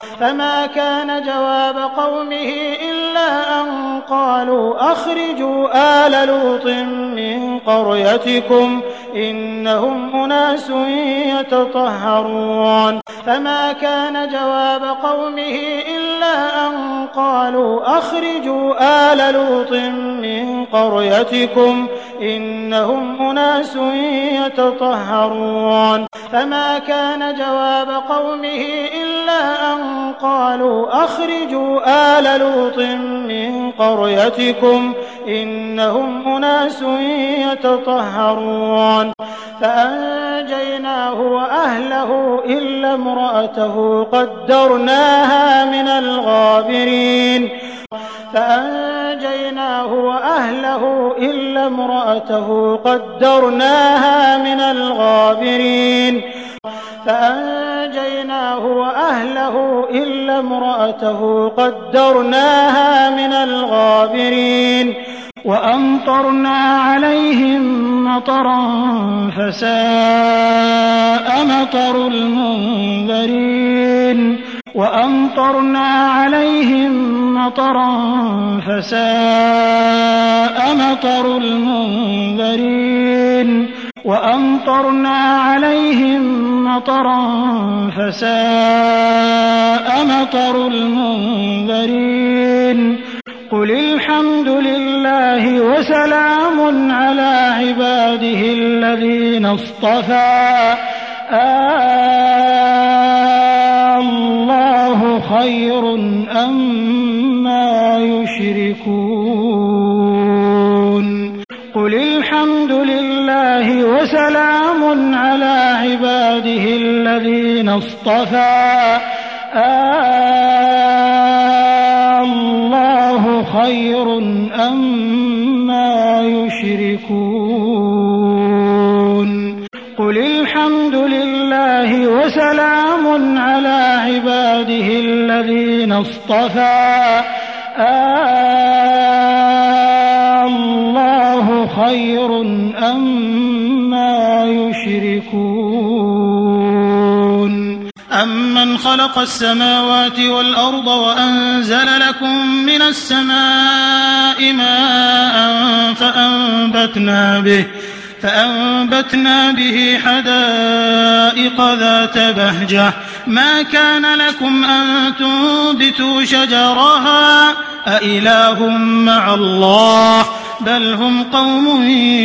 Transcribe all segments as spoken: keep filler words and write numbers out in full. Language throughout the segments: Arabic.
فما كان جواب قومه إلا أن قالوا أخرجوا آل لوط من قريتكم إنهم أناس يتطهرون فما كان جواب قومه إلا أن قالوا أخرجوا آل لوط من قريتكم إنهم أناس يتطهرون فما كان جواب قومه إلا أن قالوا أخرجوا آل لوط من قريتكم إنهم أناس يتطهرون فأنجيناه وأهله إلا امرأته قدرناها من الغابرين فأنجيناه وأهله إلا امرأته قدرناها من الغابرين فأنجيناه وأهله إلا امرأته قدرناها من الغابرين وأمطرنا عليهم مطرا فساء مطر المنذرين وأمطرنا عليهم مطرا فساء مطر المنذرين وأمطرنا عليهم مطرا فساء مطر المنذرين قل الحمد لله وسلام على عباده الذين اصطفى الله خير أما يشركون قل الحمد لله وسلام على عباده الذين اصطفى الله خير أما يشركون قل الحمد لله وسلام على عباده الذين اصطفى الله خير أما يشركون أمن خلق السماوات والأرض وأنزل لكم من السماء ماء فأنبتنا به فأنبتنا به حدائق ذات بهجة ما كان لكم أن تنبتوا شجرها أإله مع الله بل هم قوم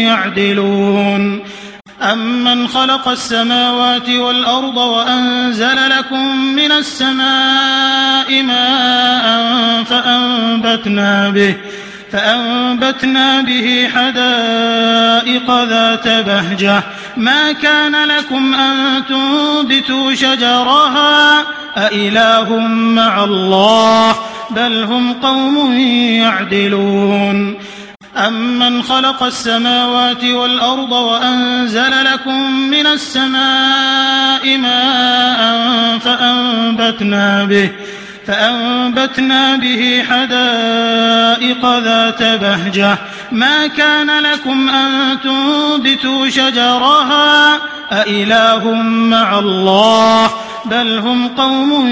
يعدلون أمن خلق السماوات والأرض وأنزل لكم من السماء ماء فأنبتنا به فأنبتنا به حدائق ذات بهجة ما كان لكم أن تنبتوا شجرها أإله مع الله بل هم قوم يعدلون أمن خلق السماوات والأرض وأنزل لكم من السماء ماء فأنبتنا به فأنبتنا به حدائق ذات بهجة ما كان لكم أن تنبتوا شجرها أإله مع الله بل هم قوم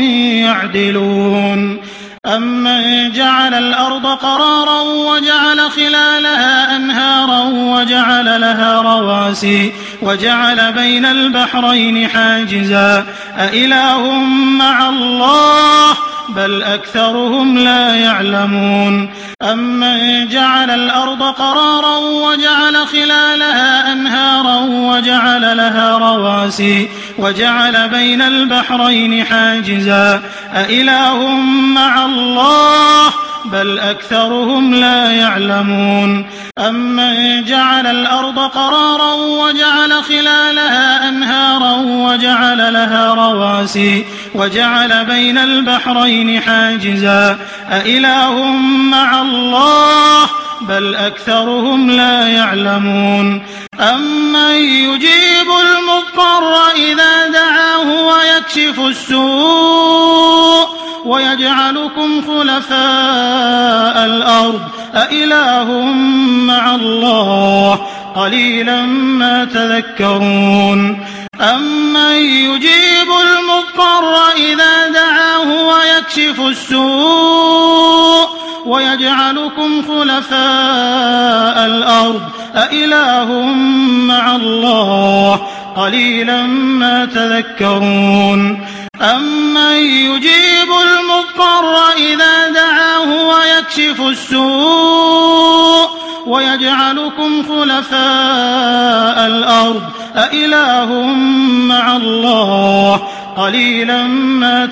يعدلون أمن جعل الأرض قرارا وجعل خلالها أنهارا وجعل لها رواسي وجعل بين البحرين حاجزا أإله مع الله بل أكثرهم لا يعلمون أمن جعل الأرض قرارا وجعل خلالها أنهارا وجعل لها رواسي وجعل بين البحرين حاجزا أإله مع الله بل أكثرهم لا يعلمون أمن جعل الأرض قرارا وجعل خلالها أنهارا وجعل لها رواسي وجعل بين البحرين حاجزا أإله مع الله بل أكثرهم لا يعلمون أمن يجيب المضطر إذا دعاه ويكشف السوء ويجعلكم خلفاء الأرض أإله مع الله قليلا ما تذكرون أمن يجيب المضطر إذا دعاه ويكشف السوء ويجعلكم خلفاء الأرض أإله مع الله قليلا ما تذكرون أمن يجيب المضطر إذا دعاه ويكشف السوء ويجعلكم خلفاء الأرض أإله مع الله قليلا ما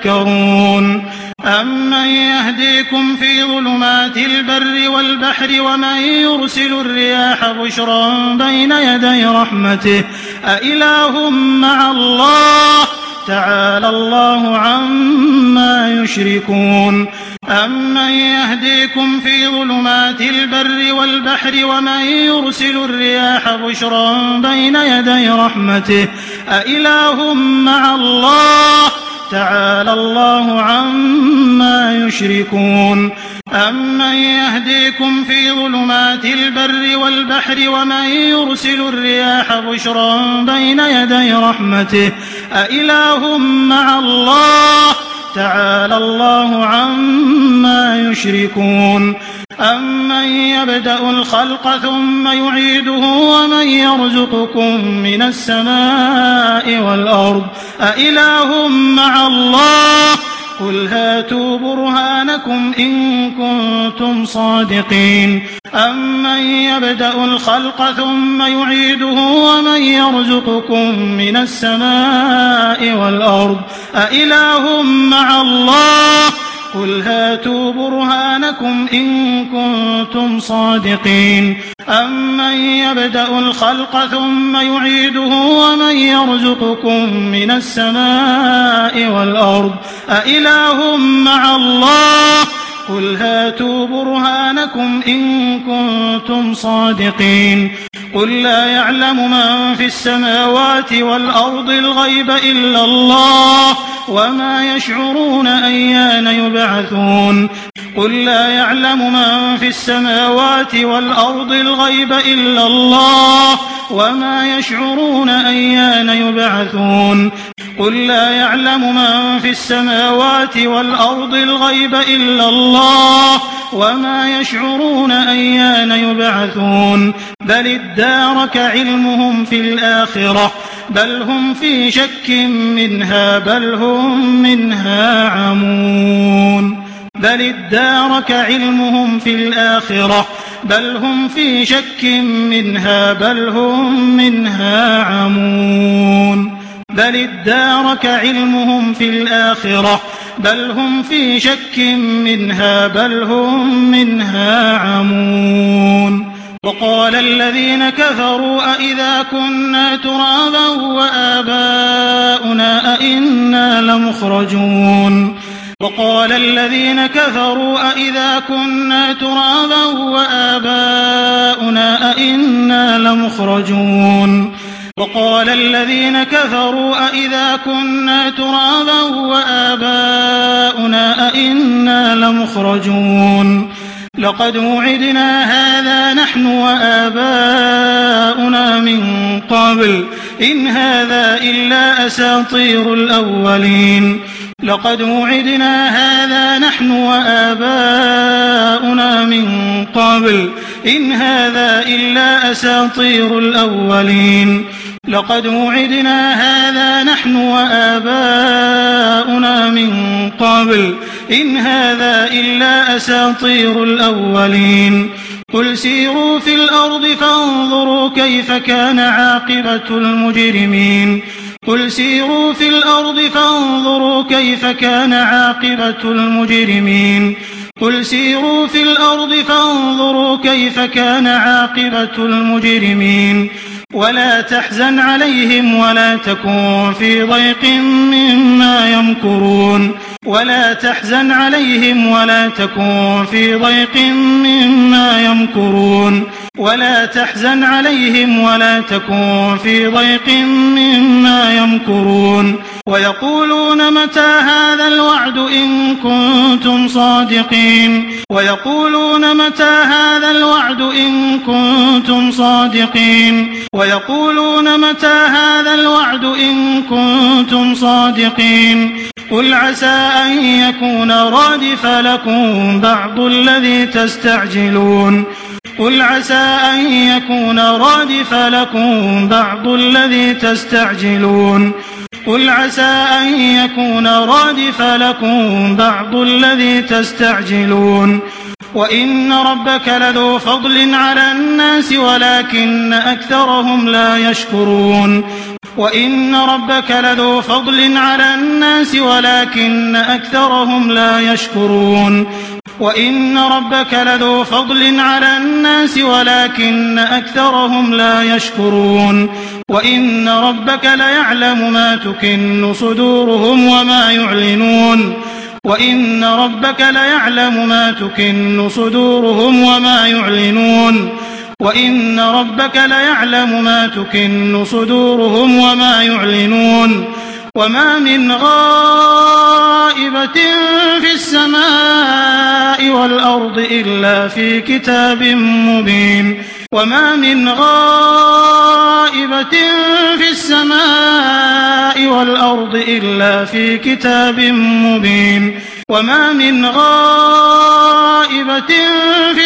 تذكرون أمن يهديكم في ظلمات البر والبحر ومن يرسل الرياح بشرا بين يدي رحمته أإله مع الله تعالى الله عما يشركون أمن يهديكم في ظلمات البر والبحر ومن يرسل الرياح بشرا بين يدي رحمته أإله مع الله تعالى الله عما يشركون أمن يهديكم في ظلمات البر والبحر ومن يرسل الرياح بشرا بين يدي رحمته أإله مع الله تعالى الله عما يشركون أمن يبدأ الخلق ثم يعيده ومن يرزقكم من السماء والأرض أإله مع الله قل هاتوا برهانكم إن كنتم صادقين أمن يبدأ الخلق ثم يعيده ومن يرزقكم من السماء والأرض أإله مع الله قل هاتوا برهانكم إن كنتم صادقين أمن يبدأ الخلق ثم يعيده ومن يرزقكم من السماء والأرض أإله مع الله قل هاتوا برهانكم إن كنتم صادقين قل لا يعلم من في السماوات والأرض الغيب إلا الله وما يشعرون أيان يبعثون قل لا يعلم من في السماوات والأرض الغيب إلا الله وما يشعرون أيان يبعثون قل لا يعلم من في السماوات والأرض الغيب إلا الله وما يشعرون أيان يبعثون بل ادارك علمهم في الآخرة بل هم في شك منها بل هم منها عمون بل ادارك علمهم في الآخرة بل هم في شك منها بل هم منها عمون بل ادارك علمهم في الآخرة بل هم في شك منها بل هم منها عمون وقال الذين كفروا أئذا كنا ترابا وآباؤنا أئنا لمخرجون وقال الذين كفروا أئذا كنا ترابا وآباؤنا أئنا لمخرجون وقال الذين كفروا أئذا كنا ترابا وآباؤنا أئنا لمخرجون لقد وعدنا هذا نحن وآباؤنا من قبل إن هذا إلا أساطير الأولين لقد وعدنا هذا نحن وآباؤنا من قبل إن هذا إلا أساطير الأولين لقد وعدنا هذا نحن وآباؤنا من قبل إن هذا إلا أساطير الأولين قل سيروا في الأرض فانظروا كيف كان عاقبة المجرمين قل سيروا في الأرض فانظروا كيف كان عاقبة المجرمين قل سيروا في الأرض فانظروا كيف كان عاقبة المجرمين ولا تحزن عليهم ولا تكن في ضيق مما يمكرون ولا تحزن عليهم ولا تكن في ضيق مما يمكرون ولا تحزن عليهم ولا تكن في ضيق مما يمكرون ويقولون متى هذا الوعد إن كنتم صادقين ويقولون متى هذا الوعد إن كنتم صادقين ويقولون متى هذا الوعد إن كنتم صادقين قل عسى أن يكون رادف لكم بعض الذي تستعجلون قل عسى أن يكون رادف لكم بعض الذي تستعجلون قل عسى أن يكون رادف لكم بعض الذي تستعجلون وإن ربك لذو فضل على الناس ولكن أكثرهم لا يشكرون وإن ربك لذو فضل على الناس ولكن أكثرهم لا يشكرون وإن ربك لذو فضل على الناس ولكن أكثرهم لا يشكرون وإن ربك ليعلم ما تكن صدورهم وما يعلنون وإن ربك ليعلم ما تكن صدورهم وما يعلنون وإن ربك ليعلم ما تكن صدورهم وما يعلنون وما من غائبة في السماء والأرض إلا في كتاب مبين وما من غائبة في السماء والأرض إلا في كتاب مبين وما من غائبة في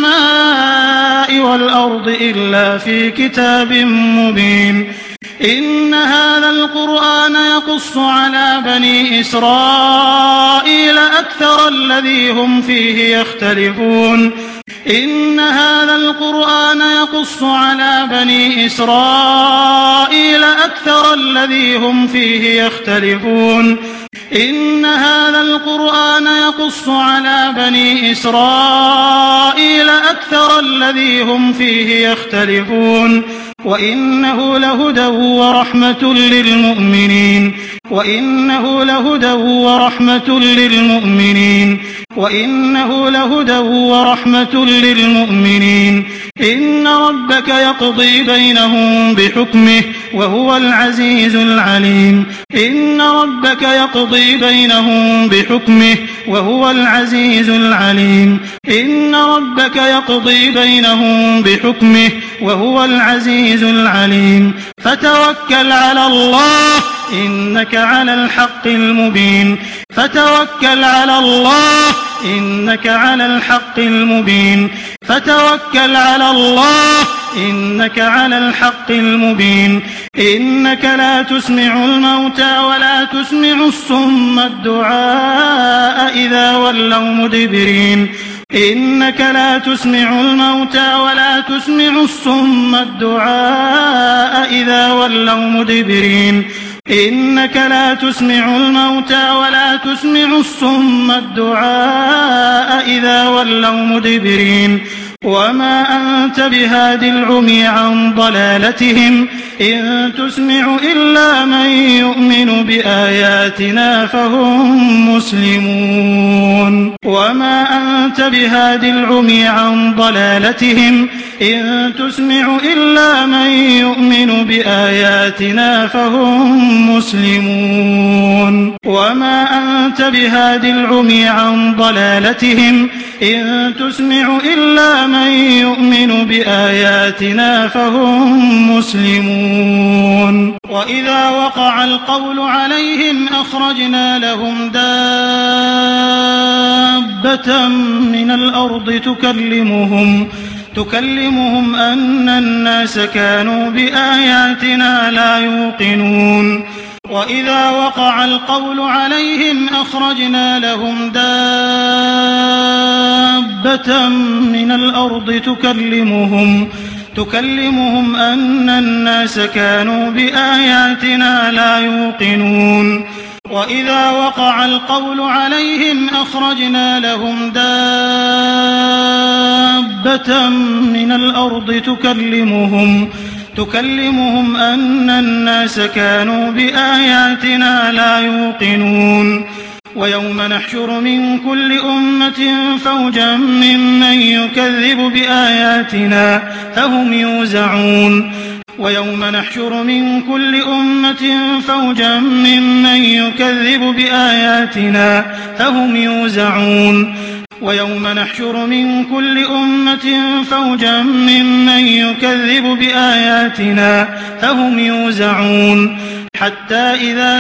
السماء والأرض إلا في كتاب مبين إن هذا القرآن يقص على بني إسرائيل أكثر الذي هم فيه يختلفون إن هذا القرآن يقص على بني إسرائيل أكثر الذي هم فيه يختلفون إن هذا القرآن يقص على بني إسرائيل أكثر الذي هم فيه يختلفون وإنه لهدى ورحمة للمؤمنين وإنه لهدى ورحمة للمؤمنين وإنه لهدى ورحمة للمؤمنين إن ربك يقضي بينهم بحكمه وهو العزيز العليم إن ربك يقضي بينهم بحكمه وهو العزيز العليم إن ربك يقضي بينهم بحكمه وهو العزيز العليم فتوكل على الله إنك على الحق المبين فتوكل على الله إنك على الحق المبين فتوكل على الله إنك على الحق المبين إنك لا تسمع الموتى ولا تسمع الصم الدعاء إذا ولوا مدبرين إنك لا تسمع الموتى ولا تسمع الصم الدعاء إذا ولوا مدبرين إنك لا تسمع الموتى ولا تسمع الصم الدعاء إذا ولوا مدبرين وما أنت بهاد العمي عن ضلالتهم إن تسمع إلا من يؤمن بآياتنا فهم مسلمون وما أنت بهاد العمي عن ضلالتهم إن تسمع إلا من يؤمن بآياتنا فهم مسلمون وما أنت بهاد العمي عن ضلالتهم إن تسمع إلا من يؤمن بآياتنا فهم مسلمون وإذا وقع القول عليهم أخرجنا لهم دابة من الأرض تكلمهم تكلمهم أن الناس كانوا بآياتنا لا يوقنون وإذا وقع القول عليهم أخرجنا لهم دابة من الأرض تكلمهم تكلمهم أن الناس كانوا بآياتنا لا يوقنون وإذا وقع القول عليهم أخرجنا لهم دابة من الأرض تكلمهم تكلمهم أن الناس كانوا بآياتنا لا يوقنون ويوم نحشر من كل أمة فوجا ممن يكذب بآياتنا فهم يوزعون ويوم نحشر من كل أمة فوجا ممن يكذب بآياتنا فهم يوزعون ويوم نحشر من كل أمة فوجا ممن يكذب بآياتنا فهم يوزعون حتى إذا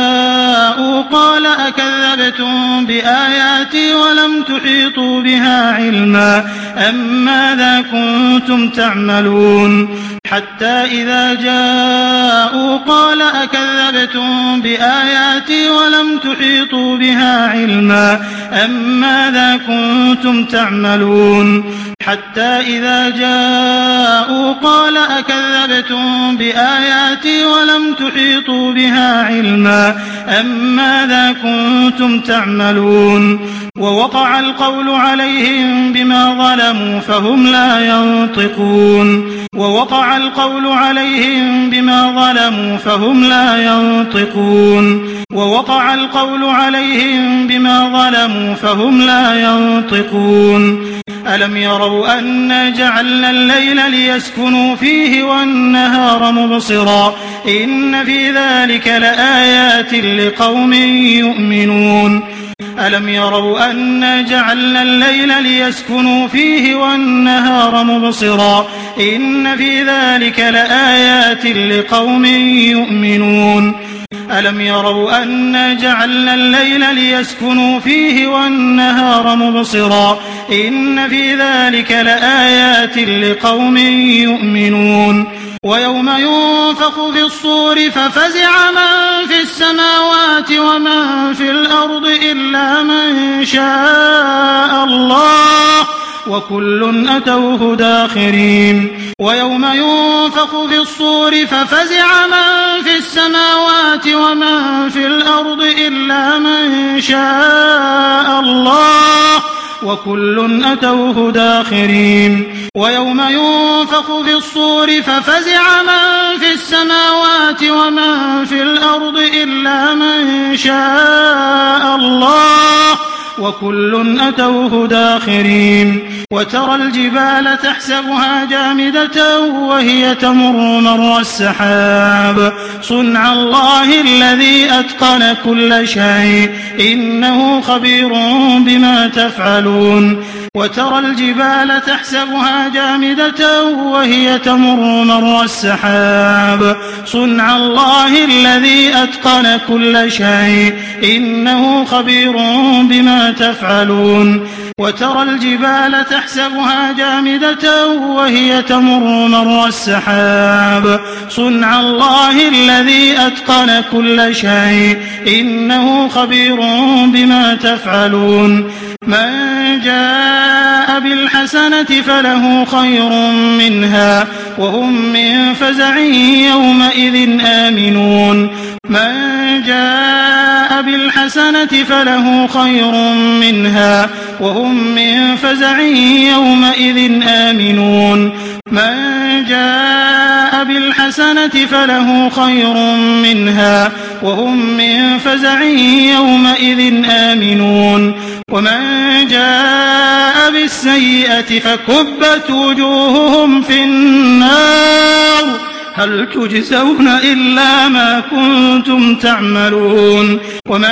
جاءوا قال أكذبتم بآياتي ولم تحيطوا بها علما أم ماذا كنتم تعملون حتى إذا جاءوا قال أكذبتم بآياتي ولم تحيطوا بها علما أم ماذا كنتم تعملون حتى إذا جاءوا قال أكذبتم بآياتي ولم تحيطوا بها علما أم ماذا كنتم تعملون ووقع القول عليهم بما ظلموا فهم لا ينطقون ووقع القول عليهم بما ظلموا فهم لا ينطقون ووقع القول عليهم بما ظلموا فهم لا ينطقون ألم يروا أنا جعلنا الليل ليسكنوا فيه والنهار مبصرا إن في ذلك لآيات لقوم يؤمنون ألم يروا أنا جعلنا الليل ليسكنوا فيه والنهار مبصرا إن في ذلك لآيات لقوم يؤمنون ألم يروا أنا جعلنا الليل ليسكنوا فيه والنهار مبصرا إن في ذلك لآيات لقوم يؤمنون ويوم ينفخ في الصور ففزع من في السماوات ومن في الأرض إلا من شاء الله وكل أتوه داخرين ويوم ينفخ في الصور ففزع من في السماوات ومن في الأرض إلا من شاء الله وكل أتوه داخرين ويوم ينفخ في الصور ففزع من في السماوات ومن في الأرض إلا من شاء الله وكل أتوه داخرين وترى الجبال تحسبها جامدة وهي تمر مر السحاب صنع الله الذي أتقن كل شيء إنه خبير بما تفعلون وترى الجبال تحسبها جامدة وهي تمر مر السحاب صنع الله الذي أتقن كل شيء إنه خبير بما تفعلون وترى الجبال تحسبها جامدة وهي تمر مر السحاب صنع الله الذي أتقن كل شيء إنه خبير بما تفعلون من جاء بالحسنة فله خير منها وهم من فزع يومئذ آمنون من جاء بالحسنة فله خير منها وهم من فزع يومئذ آمنون من جاء بالحسنة فله خير منها وهم من فزع يومئذ آمنون ومن جاء بالسيئة فكبت وجوههم في النار هل تجزون إلا ما كنتم تعملون ومن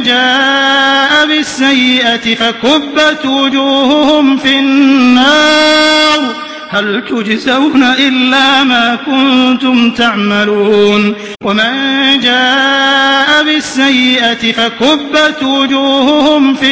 جاء بالسيئة فكبت وجوههم في النار هل تجزون إلا ما كنتم تعملون ومن جاء بالسيئة فكبت وجوههم في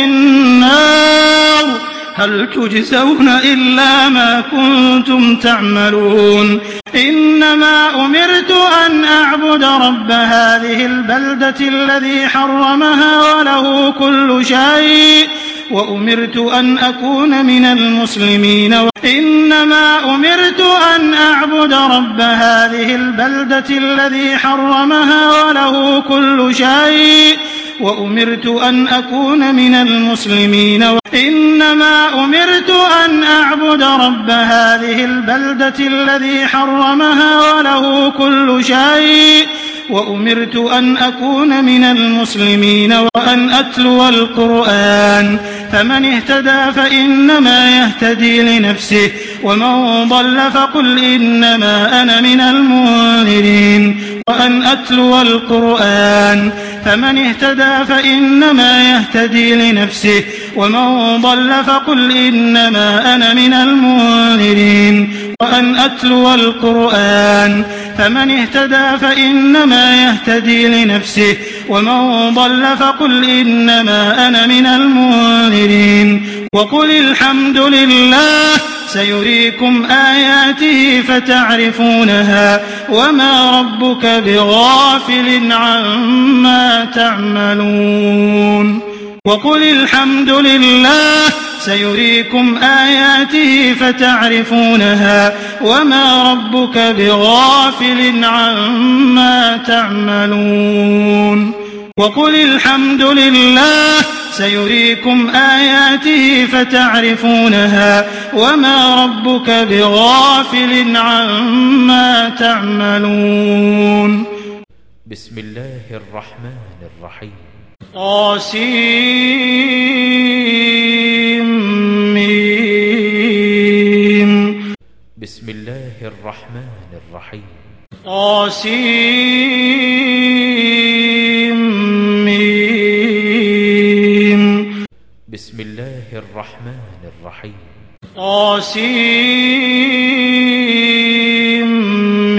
النار هل تجزون إلا ما كنتم تعملون إنما أمرت أن أعبد رب هذه البلدة الذي حرمها وله كل شيء وأمرت أن أكون من المسلمين إنما أمرت أن أعبد رب هذه البلدة الذي حرمها وله كل شيء وأمرت أن أكون من المسلمين إنما أمرت أن أعبد رب هذه البلدة الذي حرمها وله كل شيء وأمرت أن أكون من المسلمين وأن أتلو القرآن فمن اهتدى فإنما يهتدي لنفسه ومن ضل فقل إنما أنا من المنذرين وأن أتلو القرآن فمن اهتدى فإنما يهتدي لنفسه ومن ضل فقل إنما أنا من المنذرين وأن أتلو القرآن فمن اهتدى فإنما يهتدي لنفسه ومن ضل فقل إنما أنا من المنذرين وقل الحمد لله سيريكم آياته فتعرفونها وما ربك بغافل عما تعملون وقل الحمد لله سيريكم آياته فتعرفونها وما ربك بغافل عما تعملون وقل الحمد لله سيريكم آياته فتعرفونها وما ربك بغافل عما تعملون. بسم الله الرحمن الرحيم. طاسيم. بسم الله الرحمن الرحيم. طاسيم. بسم الله الرحمن الرحيم. طاسيم.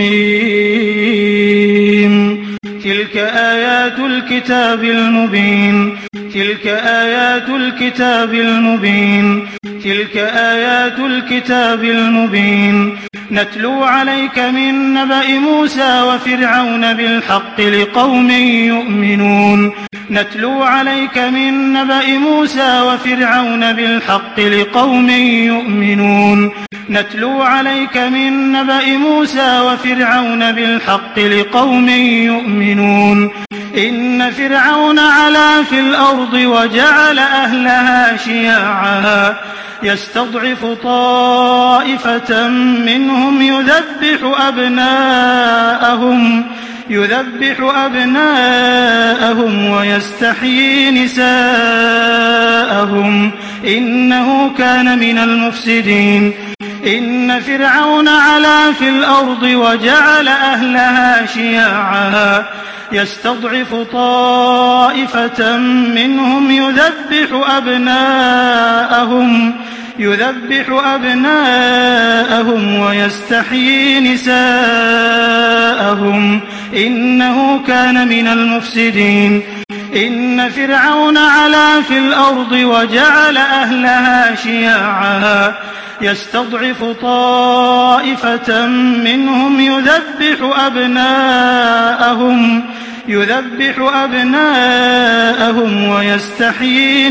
تلك آيات الكتاب المبين تلك آيات الكتاب المبين تلك آيات الكتاب المبين نتلو عليك من نبأ موسى وفرعون بالحق لقوم يؤمنون نتلو عليك من نبأ موسى وفرعون بالحق لقوم يؤمنون نتلو عليك من نبأ موسى وفرعون بالحق لقوم يؤمنون إن فرعون علا في الأرض وجعل أهلها شيعا يستضعف طائفة منهم يذبح أبناءهم يذبح أبناءهم ويستحيي نساءهم إنه كان من المفسدين إن فرعون علا في الأرض وجعل أهلها شيعا يستضعف طائفة منهم يذبح أبناءهم يذبح أبناءهم ويستحيي نساءهم إنه كان من المفسدين إن فرعون علا في الأرض وجعل أهلها شيعا يستضعف طائفة منهم يذبح أبناءهم يذبح أبناءهم ويستحيي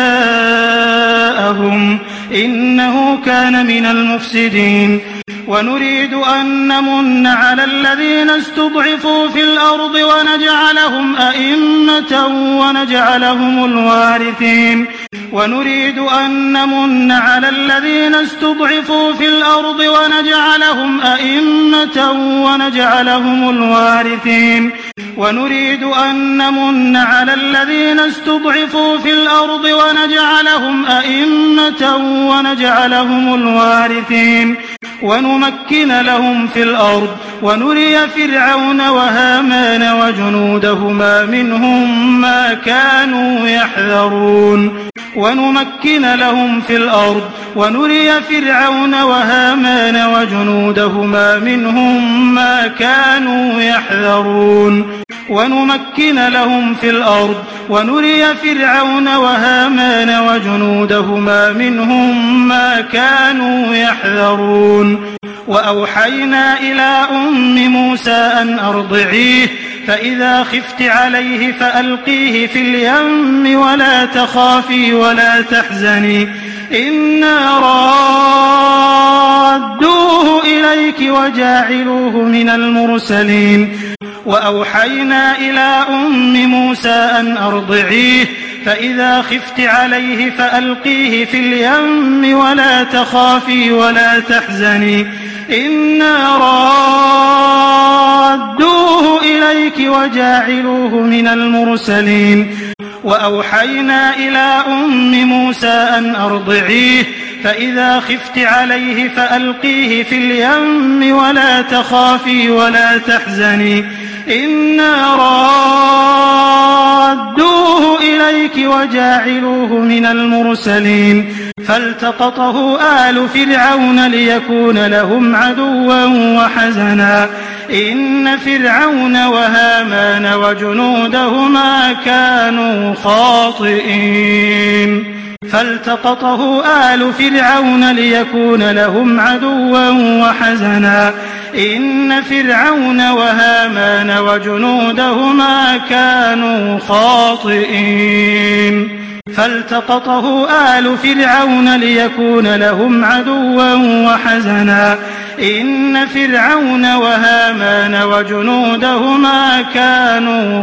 نساءهم إنه كان من المفسدين ونريد أن نمن على الذين استضعفوا في الأرض ونجعلهم أئمة ونجعلهم الوارثين ونريد أن نمن على الذين استضعفوا في الأرض ونجعلهم أئمة ونجعلهم الوارثين ونريد أن نمن على الذين استضعفوا في الأرض ونجعلهم أئمة ونجعلهم الوارثين ونمكن لهم في الأرض ونري فرعون وهامان وجنودهما منهم ما كانوا يحذرون ونمكن لهم في الأرض ونري فرعون وهامان وجنودهما منهم ما كانوا يحذرون ونمكن لهم في الأرض ونري فرعون وهامان وجنودهما منهم ما كانوا يحذرون وأوحينا إلى أم موسى أن أرضعيه فإذا خفت عليه فألقيه في اليم ولا تخافي ولا تحزني إنا رادوه إليك وجاعلوه من المرسلين وأوحينا إلى أم موسى أن أرضعيه فإذا خفت عليه فألقيه في اليم ولا تخافي ولا تحزني إنا رادوه إليك وجاعلوه من المرسلين وأوحينا إلى أم موسى أن أرضعيه فإذا خفت عليه فألقيه في اليم ولا تخافي ولا تحزني إنا رادوه إليك وجاعلوه من المرسلين فالتقطه آل فرعون ليكون لهم عدوا وحزنا إن فرعون وهامان وجنودهما كانوا خاطئين فالتقطه آل فرعون ليكون لهم عدوا وحزنا إن فرعون وهامان وجنودهما كانوا خاطئين فالتقطه آل فرعون ليكون لهم عدوا وحزنا إن فرعون وهامان وجنودهما كانوا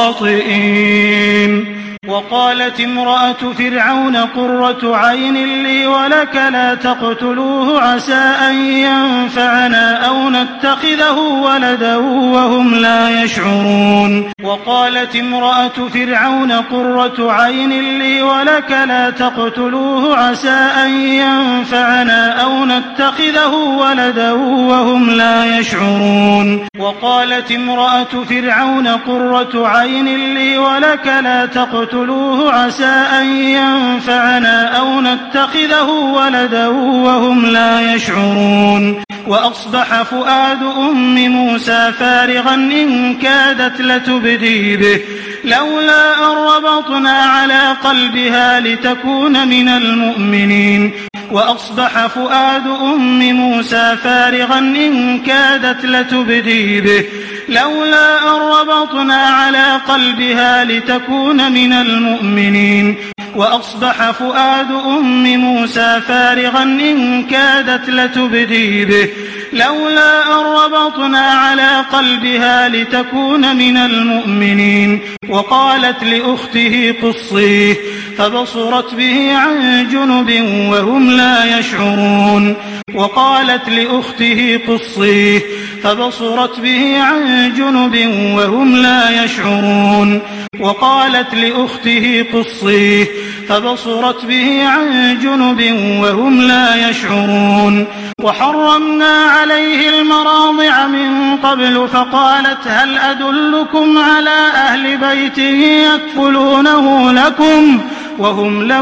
خاطئين وقالت امرأة فرعون قرة عين لي ولك لا تقتلوه عسى أن ينفعنا أو نتخذه ولدا وهم لا يشعرون وقالت امرأة فرعون قرة عين لي ولك لا تقتلوه عسى أن ينفعنا أو نتخذه ولدا وهم لا يشعرون وقالت امرأة فرعون قرة عين لي ولك لا تقتلوه عسى أن ينفعنا أو نتخذه ولدا وهم لا يشعرون وأصبح فؤاد أم موسى فارغا إن كادت لتبدي به لولا أن ربطنا على قلبها لتكون من المؤمنين وأصبح فؤاد أم موسى فارغا إن كادت لتبدي به لولا أن ربطنا على قلبها لتكون من المؤمنين وأصبح فؤاد أم موسى فارغا إن كادت لتبدي به لولا أن ربطنا على قلبها لتكون من المؤمنين وقالت لأخته قصيه فبصرت به عن جنب وهم لا يشعرون وقالت لأخته قصيه فبصرت به عن جنب وهم لا يشعرون وقالت لأخته قصيه فبصرت به عن جنب وهم لا يشعرون وحرمنا عليه المراضع من قبل فقالت هل أدلكم على أهل بيته يكفلونه لكم وهم له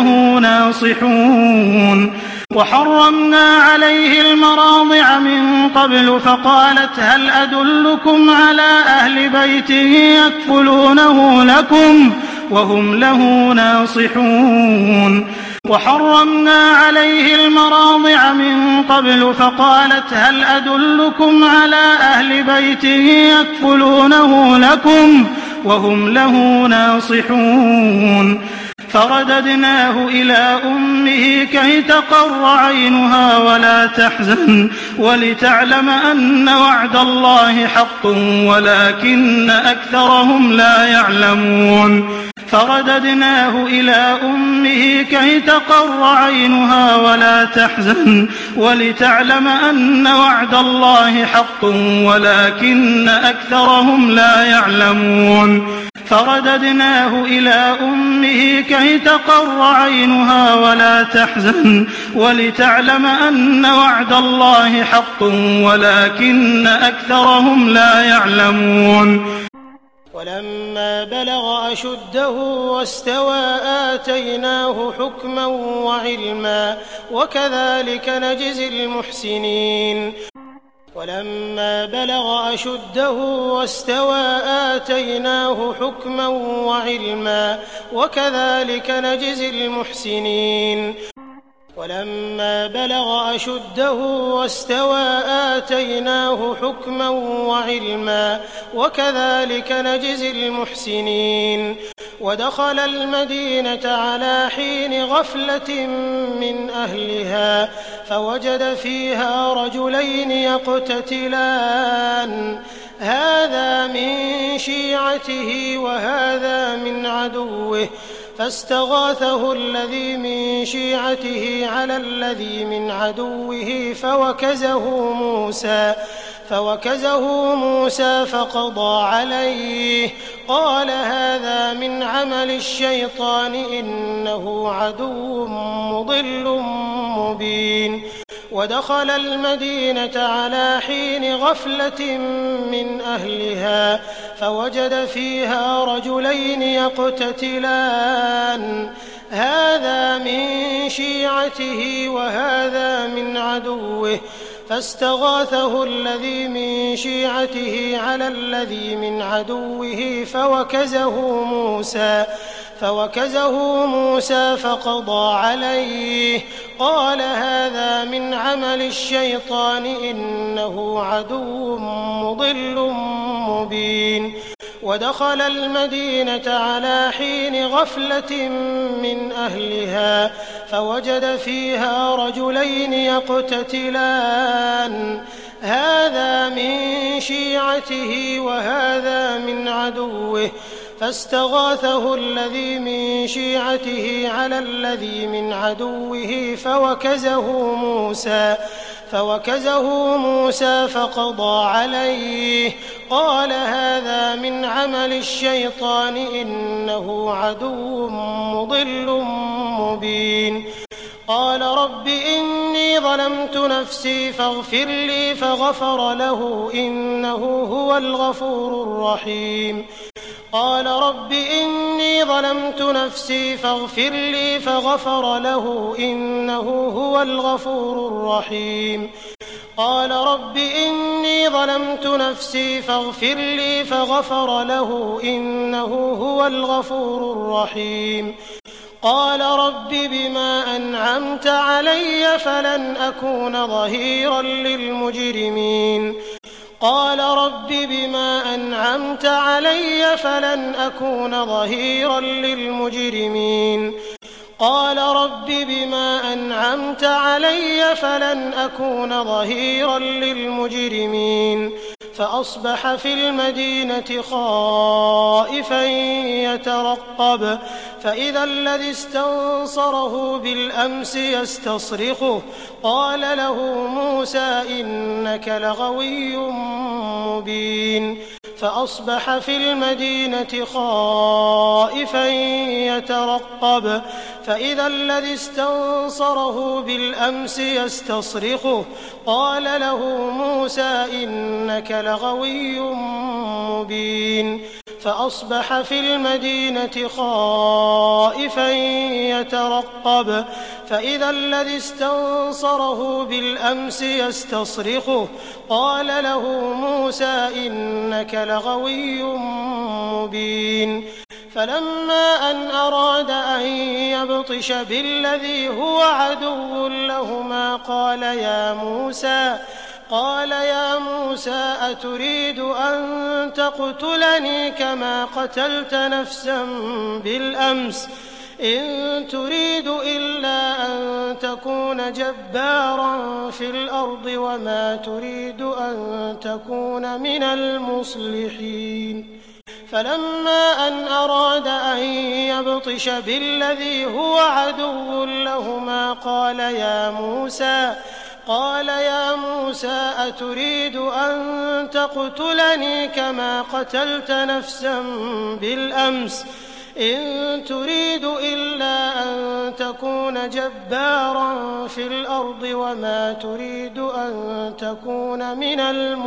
ناصحون وحرمنا عليه المراضع من قبل فقالت هل أدلكم على أهل بيته يكفلونه لكم وهم له ناصحون وحرمنا عليه المراضع من قبل فقالت هل أدلكم على أهل بيته يكفلونه لكم وهم له ناصحون فرددناه إلى أمه كي تقر عينها ولا تحزن ولتعلم أن وعد الله حق ولكن أكثرهم لا يعلمون فرددناه إلى أمه كي تقر عينها ولا تحزن ولتعلم أن وعد الله حق ولكن أكثرهم لا يعلمون فرددناه إلى أمه كي تقر عينها ولا تحزن ولتعلم أن وعد الله حق ولكن أكثرهم لا يعلمون ولما بلغ أشده واستوى آتيناه حكما وعلما وكذلك نجزي المحسنين ولما بلغ أشده واستوى آتيناه حكما وعلما وكذلك نجزي المحسنين ولما بلغ أشده واستوى آتيناه حكما وعلما وكذلك نجزي المحسنين ودخل المدينة على حين غفلة من أهلها فوجد فيها رجلين يقتتلان هذا من شيعته وهذا من عدوه فاستغاثه الذي من شيعته على الذي من عدوه فوكزه موسى فوكزه موسى فقضى عليه قال هذا من عمل الشيطان إنه عدو مضل مبين ودخل المدينة على حين غفلة من أهلها فوجد فيها رجلين يقتتلان هذا من شيعته وهذا من عدوه فاستغاثه الذي من شيعته على الذي من عدوه فوكزه موسى فوكزه موسى فقضى عليه قال هذا من عمل الشيطان إنه عدو مضل مبين ودخل المدينة على حين غفلة من أهلها فوجد فيها رجلين يقتتلان هذا من شيعته وهذا من عدوه فاستغاثه الذي من شيعته على الذي من عدوه فوكزه موسى فوكزه موسى فقضى عليه قال هذا من عمل الشيطان إنه عدو مضل مبين قال رب إني ظلمت نفسي فاغفر لي فغفر له إنه هو الغفور الرحيم قال رب إني ظلمت نفسي فاغفر لي فغفر له إنه هو الغفور الرحيم قال رب إني ظلمت نفسي فاغفر لي فغفر له إنه هو الغفور الرحيم قال رب بما أنعمت علي فلن أكون ظهيرا للمجرمين قال رب بما أنعمت علي فلن أكون ظهيرا للمجرمين قال رب بما أنعمت علي فلن أكون ظهيرا للمجرمين فأصبح في المدينة خائفا يترقب فإذا الذي استنصره بالأمس يستصرخه قال له موسى إنك لغوي مبين فأصبح في المدينة خائفا يترقب فإذا الذي استنصره بالأمس يستصرخه قال له موسى إنك لغوي مبين فأصبح في المدينة خائفا يترقب فإذا الذي استنصره بالأمس يستصرخه قال له موسى إنك لغوي مبين فلما أن أراد أن يبطش بالذي هو عدو لهما قال يا موسى قال يا موسى أتريد أن تقتلني كما قتلت نفسا بالأمس إن تريد إلا أن تكون جبارا في الأرض وما تريد أن تكون من المصلحين فلما أن أراد أن يبطش بالذي هو عدو لهما قال يا موسى قال يا موسى أتريد أن تقتلني كما قتلت نفسا بالأمس إن تريد إلا أن تكون جبارا في الأرض وما تريد أن تكون من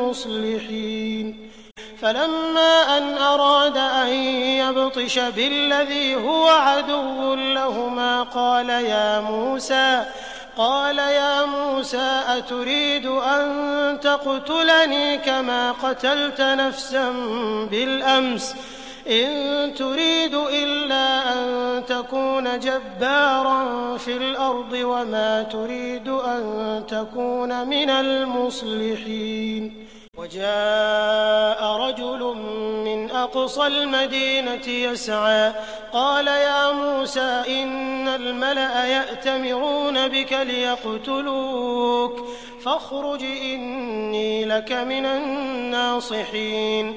المصلحين فلما أن أراد أن يبطش بالذي هو عدو لهما قال يا موسى قال يا موسى أتريد أن تقتلني كما قتلت نفسا بالأمس إن تريد إلا أن تكون جبارا في الأرض وما تريد أن تكون من المصلحين وجاء رجل من أقصى المدينة يسعى قال يا موسى إن الملأ يأتمرون بك ليقتلوك فاخرج إني لك من الناصحين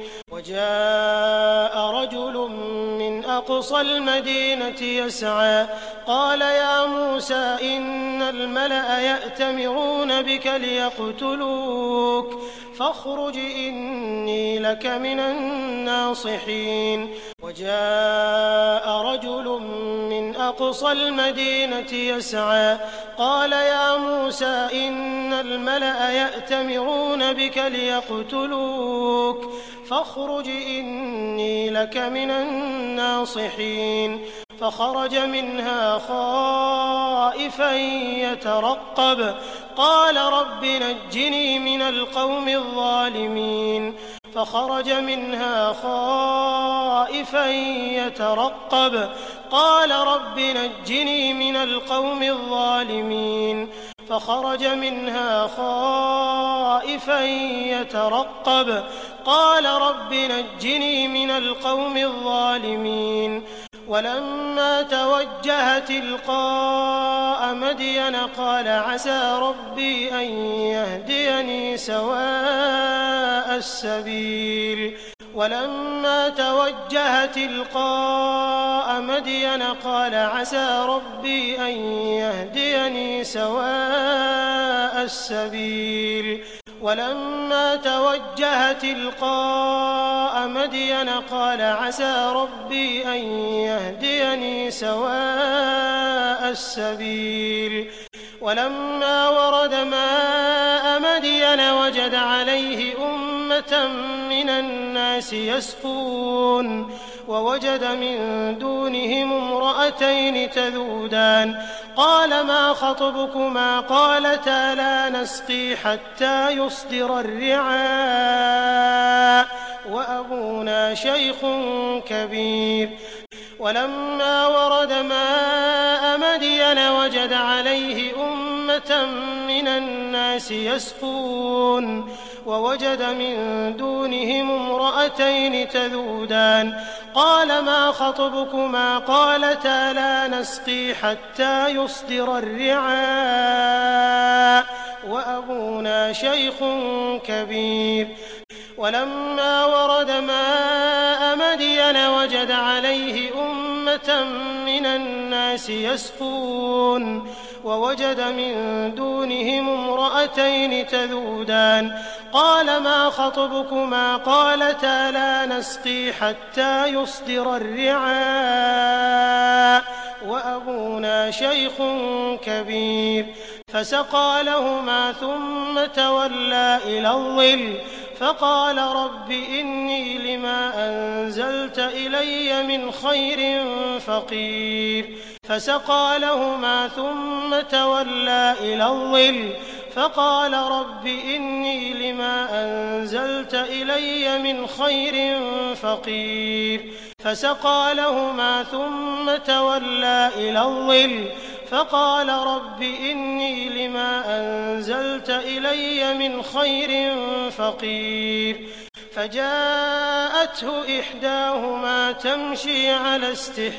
وجاء رجل من أقصى المدينة يسعى قال يا موسى إن الملأ يأتمرون بك ليقتلوك فاخرج إني لك من الناصحين وجاء رجل من أقصى المدينة يسعى قال يا موسى إن الملأ يأتمرون بك ليقتلوك فاخرج إني لك من الناصحين فخرج منها خائفا يترقب قال رب نجني من القوم الظالمين فخرج منها خائفا يترقب قال رب نجني من القوم الظالمين فخرج منها خائفا يترقب قال رب نجني من القوم الظالمين ولما توجه تلقاء مدين قال عسى ربي أن يهديني سواء السبيل ولما توجه تلقاء مدين قال عسى ربي أن يهديني سواء السبيل ولما توجه تلقاء مدين قال عسى ربي أن يهديني سواء السبيل ولما ورد ماء مدين وجد عليه أمة من الناس يسقون ووجد من دونهم امرأتين تذودان قال ما خطبكما قالتا لا نسقي حتى يصدر الرعاء وأبونا شيخ كبير ولما ورد ماء مدين وجد عليه أمة من الناس يسقون ووجد من دونهم امرأتين تذودان قال ما خطبكما قالتا لا نسقي حتى يصدر الرعاء وأبونا شيخ كبير ولما ورد ماء مدين وجد عليه أمة من الناس يسقون ووجد من دونهم امرأتين تذودان قال ما خطبكما قالتا لا نسقي حتى يصدر الرعاء وأبونا شيخ كبير فسقى لهما ثم تولى إلى الظل فقال رب إني لما أنزلت إلي من خير فقير فسقى لهما ثم تولى إلى الظل فقال رب إني لما أنزلت إلي من خير فقير فسقى لهما ثم تولى إلى الظل فقال رب إني لما أنزلت إلي من خير فقير فجاءته إحداهما تمشي على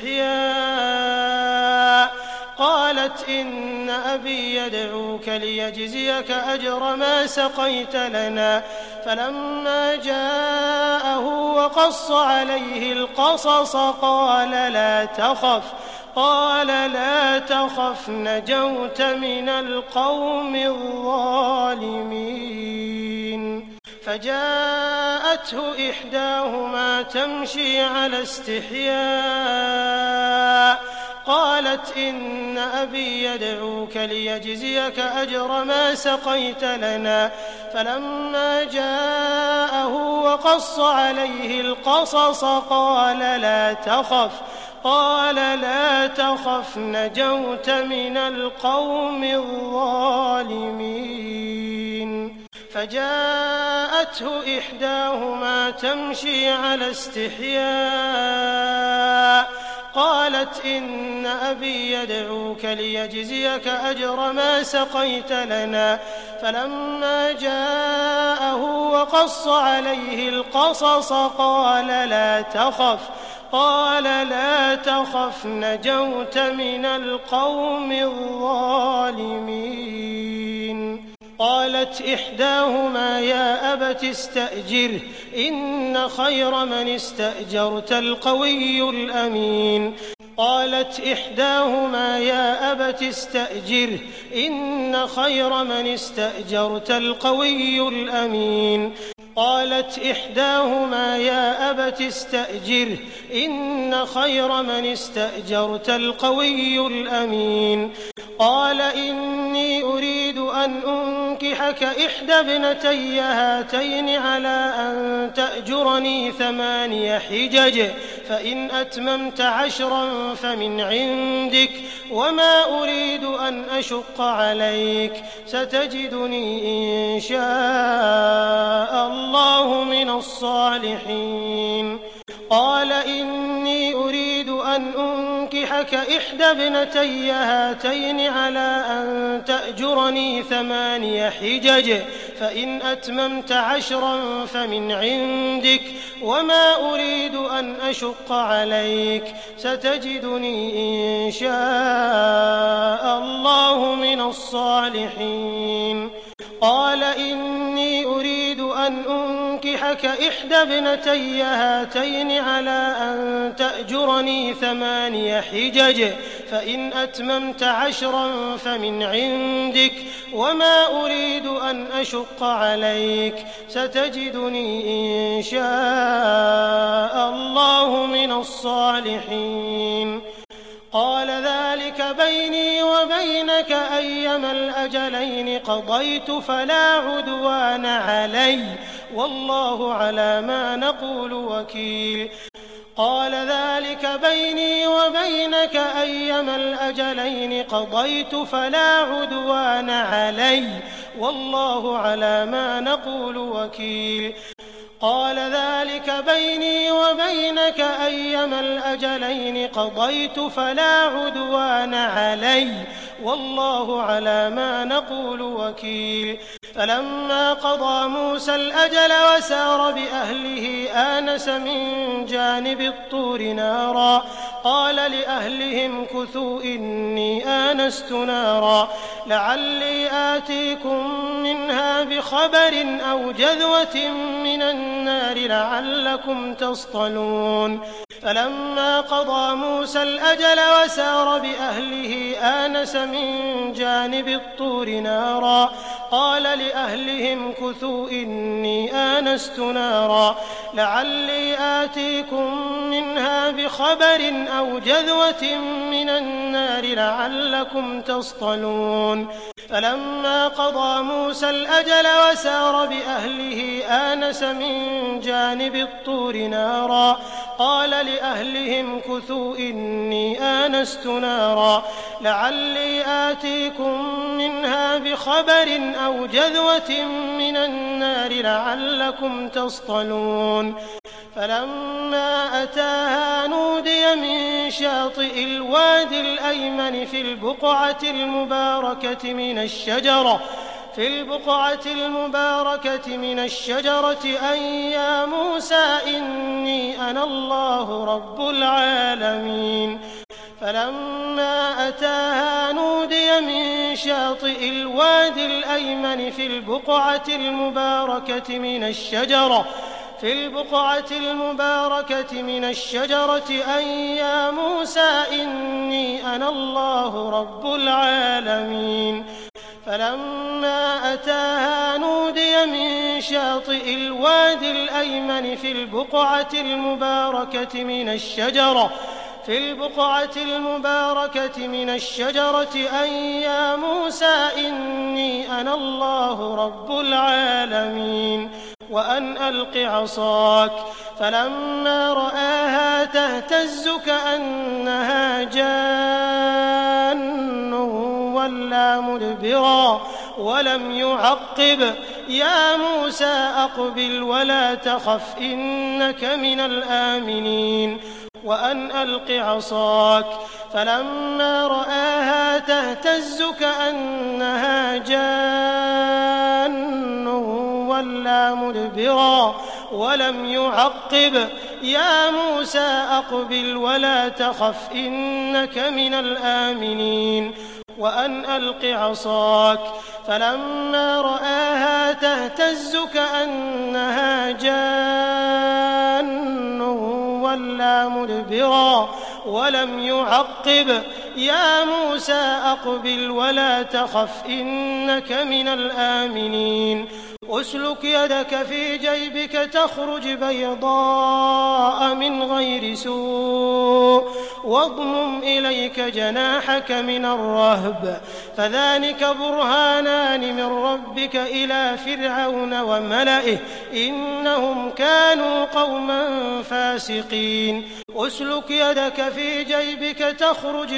استحياء قالت إن أبي يدعوك ليجزيك أجر ما سقيت لنا فلما جاءه وقص عليه القصص قال لا تخف قال لا تخف نجوت من القوم الظالمين فجاءته إحداهما تمشي على استحياء قالت إن أبي يدعوك ليجزيك أجر ما سقيت لنا فلما جاءه وقص عليه القصص قال لا تخف قال لا تخف نجوت من القوم الظالمين فجاءته إحداهما تمشي على استحياء قالت إن أبي يدعوك ليجزيك أجر ما سقيت لنا فلما جاءه وقص عليه القصص قال لا تخف قال لا تخف نجوت من القوم الظالمين قالت إحداهما يا أبت استأجره إن خير من استأجرت القوي الأمين قالت إحداهما يا أبت استأجره إن خير من استأجرت القوي الأمين قالت إحداهما يا أبت استأجره إن خير من استأجرت القوي الأمين قال إني أريد أن أنكحك إحدى ابنتي هاتين على أن تأجرني ثماني حجج فإن أتممت عشرا فمن عندك وما أريد أن أشق عليك ستجدني إن شاء الله من الصالحين قال إني أريد أن أنكحك إحدى ابنتي هاتين على أن تأجرني ثماني حجج فإن أتممت عشرا فمن عندك وما أريد أن أشق عليك ستجدني إن شاء الله من الصالحين قال إني أريد أن أنكحك إحدى ابنتي هاتين على أن تأجرني ثماني حجج فإن أتممت عشرا فمن عندك وما أريد أن أشق عليك ستجدني إن شاء الله من الصالحين قال ذلك بيني وبينك أيما الأجلين قضيت فلا عدوان علي والله على ما نقول وكيل قال ذلك بيني وبينك أيما الأجلين قضيت فلا عدوان علي والله على ما نقول وكيل قال ذلك بيني وبينك أيما الأجلين قضيت فلا عدوان علي والله على ما نقول وكيل فلما قضى موسى الأجل وسار بأهله آنس من جانب الطور نارا قال لأهلهم كثوا إني آنست نارا لعلي آتيكم منها بخبر أو جذوة من النار لعلكم تصطلون فلما قضى موسى الأجل وسار بأهله آنس من جانب الطور نارا قال لأهلهم كثوا إني آنست نارا لعلي آتيكم منها بخبر أو جذوة من النار لعلكم تصطلون فلما قضى موسى الأجل وسار بأهله آنس من جانب الطور نارا قال لأهلهم كثوا إني آنست نارا لعلي آتيكم منها بخبر أو جذوة من النار لعلكم تصطلون فلما أتاها نودي من شاطئ الوادي الأيمن في البقعة المباركة من الشجرة في البقعة المباركة من الشجرة أن يا موسى إني أنا الله رب العالمين فلما أتاها نودي من شاطئ الوادي الأيمن في البقعة المباركة من الشجرة في البقعة المباركة من الشجرة أن يا موسى إني أنا الله رب العالمين فلما أتاها نودي من شاطئ الوادي الأيمن في البقعة المباركة من الشجرة في البقعة المباركة من الشجرة أن يا موسى إني أنا الله رب العالمين وأن ألق عصاك فلما رآها تهتز كأنها جان ولا مدبرا ولم يعقب يا موسى أقبل ولا تخف إنك من الآمنين وأن ألق عصاك فلما رآها تهتز كأنها جان ولا مدبرا ولم يعقب يا موسى أقبل ولا تخف إنك من الآمنين وأن ألق عصاك فلما رآها تهتز كأنها جان ولا مدبرا ولم يعقب يا موسى أقبل ولا تخف إنك من الآمنين اسلك يدك في جيبك تخرج بيضاء من غير سوء واضمم إليك جناحك من الرهب فذلك برهانان من ربك إلى فرعون وملئه إنهم كانوا قوما فاسقين اسلك يدك في جيبك تخرج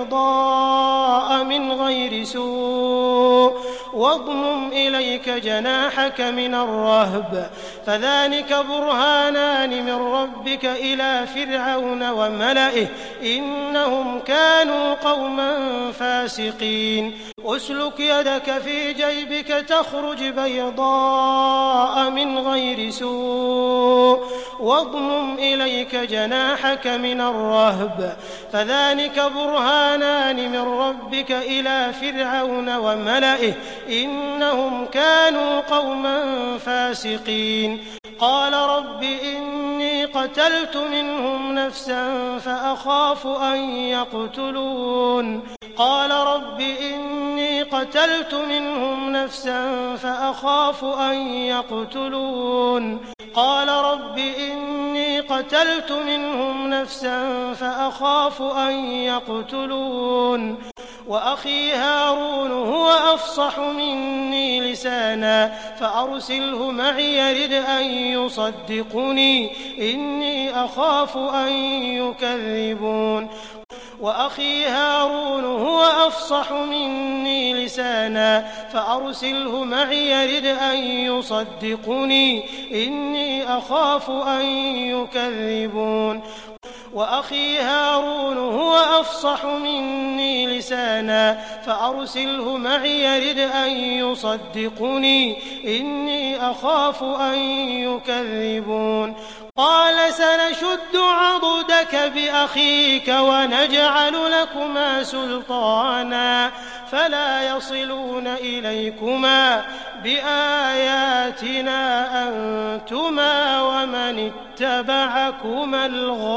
بيضاء من غير سوء واضمم إليك جناحك من الرهب فذلك برهانان من ربك إلى فرعون وملئه إنهم كانوا قوما فاسقين اسلك يدك في جيبك تخرج بيضاء من غير سوء واضمم إليك جناحك من الرهب فذلك برهانان من ربك إلى فرعون وملئه إنهم كانوا قوما فاسقين قال رب إني قتلت منهم نفسا فأخاف أن يقتلون قال رب إني قتلت منهم نفسا فأخاف أن يقتلون قال رب إني قتلت منهم نفسا فأخاف أن يقتلون وأخي هارون هو أفصح مني لسانا فأرسله معي يرد أن يصدقني إني أخاف أن يكذبون وأخي هارون هو أفصح مني لسانا فأرسله معي يرد أن يصدقني إني أخاف أن يكذبون وأخي هارون هو أفصح مني لسانا فأرسله معي يرد أن يصدقني إني أخاف أن يكذبون قال سنشد عضدك بأخيك ونجعل لكما سلطانا فلا يصلون إليكما بآياتنا أنتما ومن اتبعكما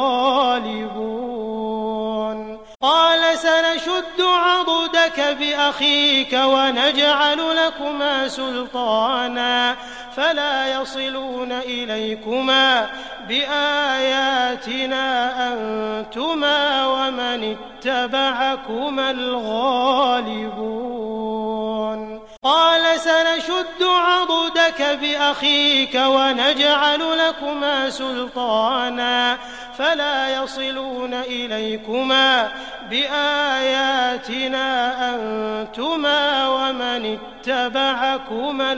الغالبون قال سنشد عضدك بأخيك ونجعل لكما سلطانا فلا يصلون إليكما بآياتنا أنتما ومن اتبعكما الغالبون قال سنشد عضدك بأخيك ونجعل لكما سلطانا فلا يصلون إليكما بآياتنا أنتما ومن اتبعكما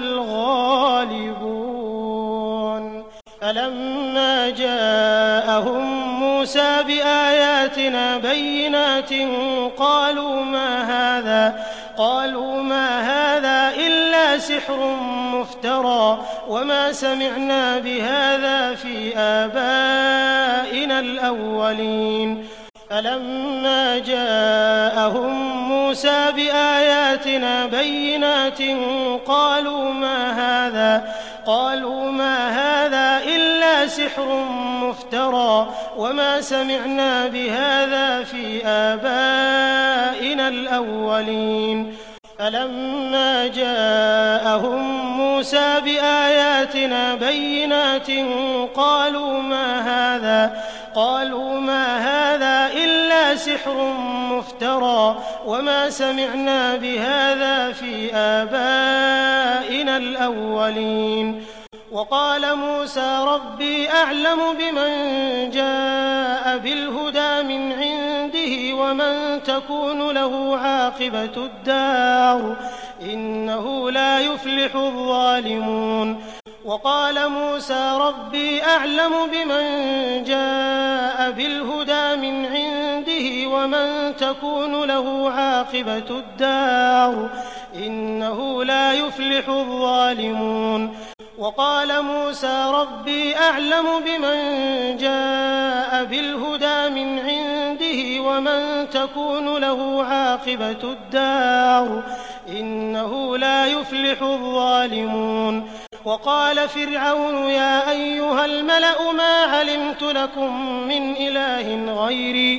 الغالبون فلما جاءهم موسى بآياتنا بينات قالوا ما هذا قالوا ما هذا إلا سحر مفترى وما سمعنا بهذا في آبائنا الأولين فلما جاءهم موسى بآياتنا بينات قالوا ما هذا قالوا ما هذا إلا سحر مفترى وما سمعنا بهذا في آبائنا الأولين فلما جاءهم موسى بآياتنا بينات قالوا ما هذا قالوا ما هذا إلا سحر مفترى وما سمعنا بهذا في آبائنا الأولين وقال موسى ربي أعلم بمن جاء بالهدى من عنده ومن تكون له عاقبة الدار إنه لا يفلح الظالمون وقال موسى ربي أعلم بمن جاء بالهدى من عنده ومن تكون له عاقبة الدار إنه لا يفلح الظالمون وقال موسى ربي أعلم بمن جاء بالهدى من عنده ومن تكون له عاقبة الدار إنه لا يفلح الظالمون وقال فرعون يا أيها الملأ ما علمت لكم من إله غيري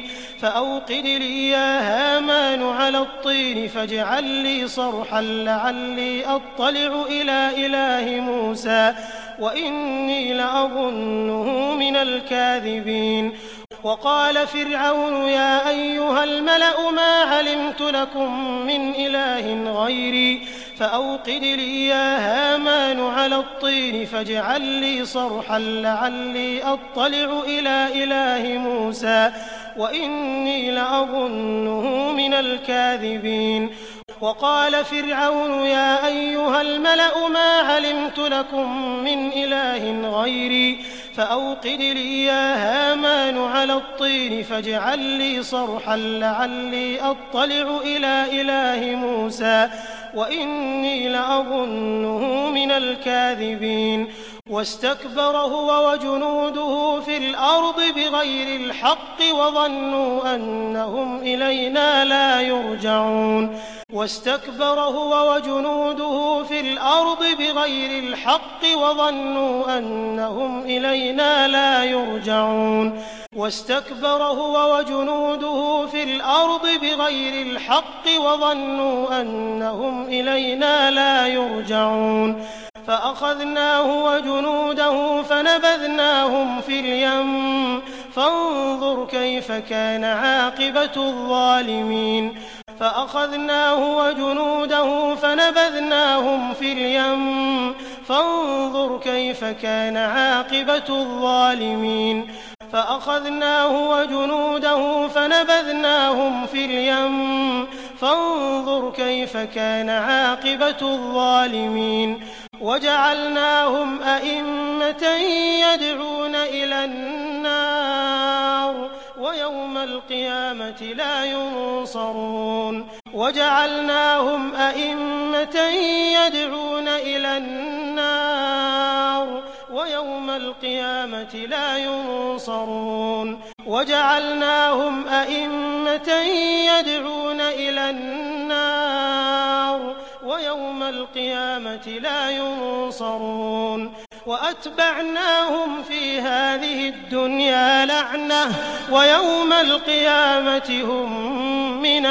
فأوقد لي يا هامان على الطين فاجعل لي صرحا لعلي أطلع إلى إله موسى وإني لأظنه من الكاذبين وقال فرعون يا أيها الملأ ما علمت لكم من إله غيري فأوقد لي يا هامان على الطين فاجعل لي صرحا لعلي أطلع إلى إله موسى وإني لأظنه من الكاذبين وقال فرعون يا أيها الملأ ما علمت لكم من إله غيري فأوقد لي يا هامان على الطين فاجعل لي صرحا لعلي أطلع إلى إله موسى وإني لأظنه من الكاذبين واستكبر هو وجنوده في الأرض بغير الحق وظنوا أنهم إلينا لا يرجعون واستكبر هو وجنوده في الأرض بغير الحق وظنوا أنهم إلينا لا يرجعون واستكبر هو وجنوده في الأرض بغير الحق وظنوا أنهم إلينا لا يرجعون فأخذناه وجنوده فنبذناهم في اليم فانظر كيف كان عاقبة الظالمين فأخذناه وجنوده فنبذناهم في اليم فانظر كيف كان عاقبة الظالمين فأخذناه وجنوده فنبذناهم في اليم فانظر كيف كان عاقبة الظالمين وجعلناهم أئمة يدعون إلى النار ويوم القيامة لا ينصرون وجعلناهم أئمة يدعون إلى النار ويوم القيامة لا ينصرون وجعلناهم أئمة يدعون إلى النار ويوم القيامة لا ينصرون وأتبعناهم في هذه الدنيا لعنة ويوم القيامة هم من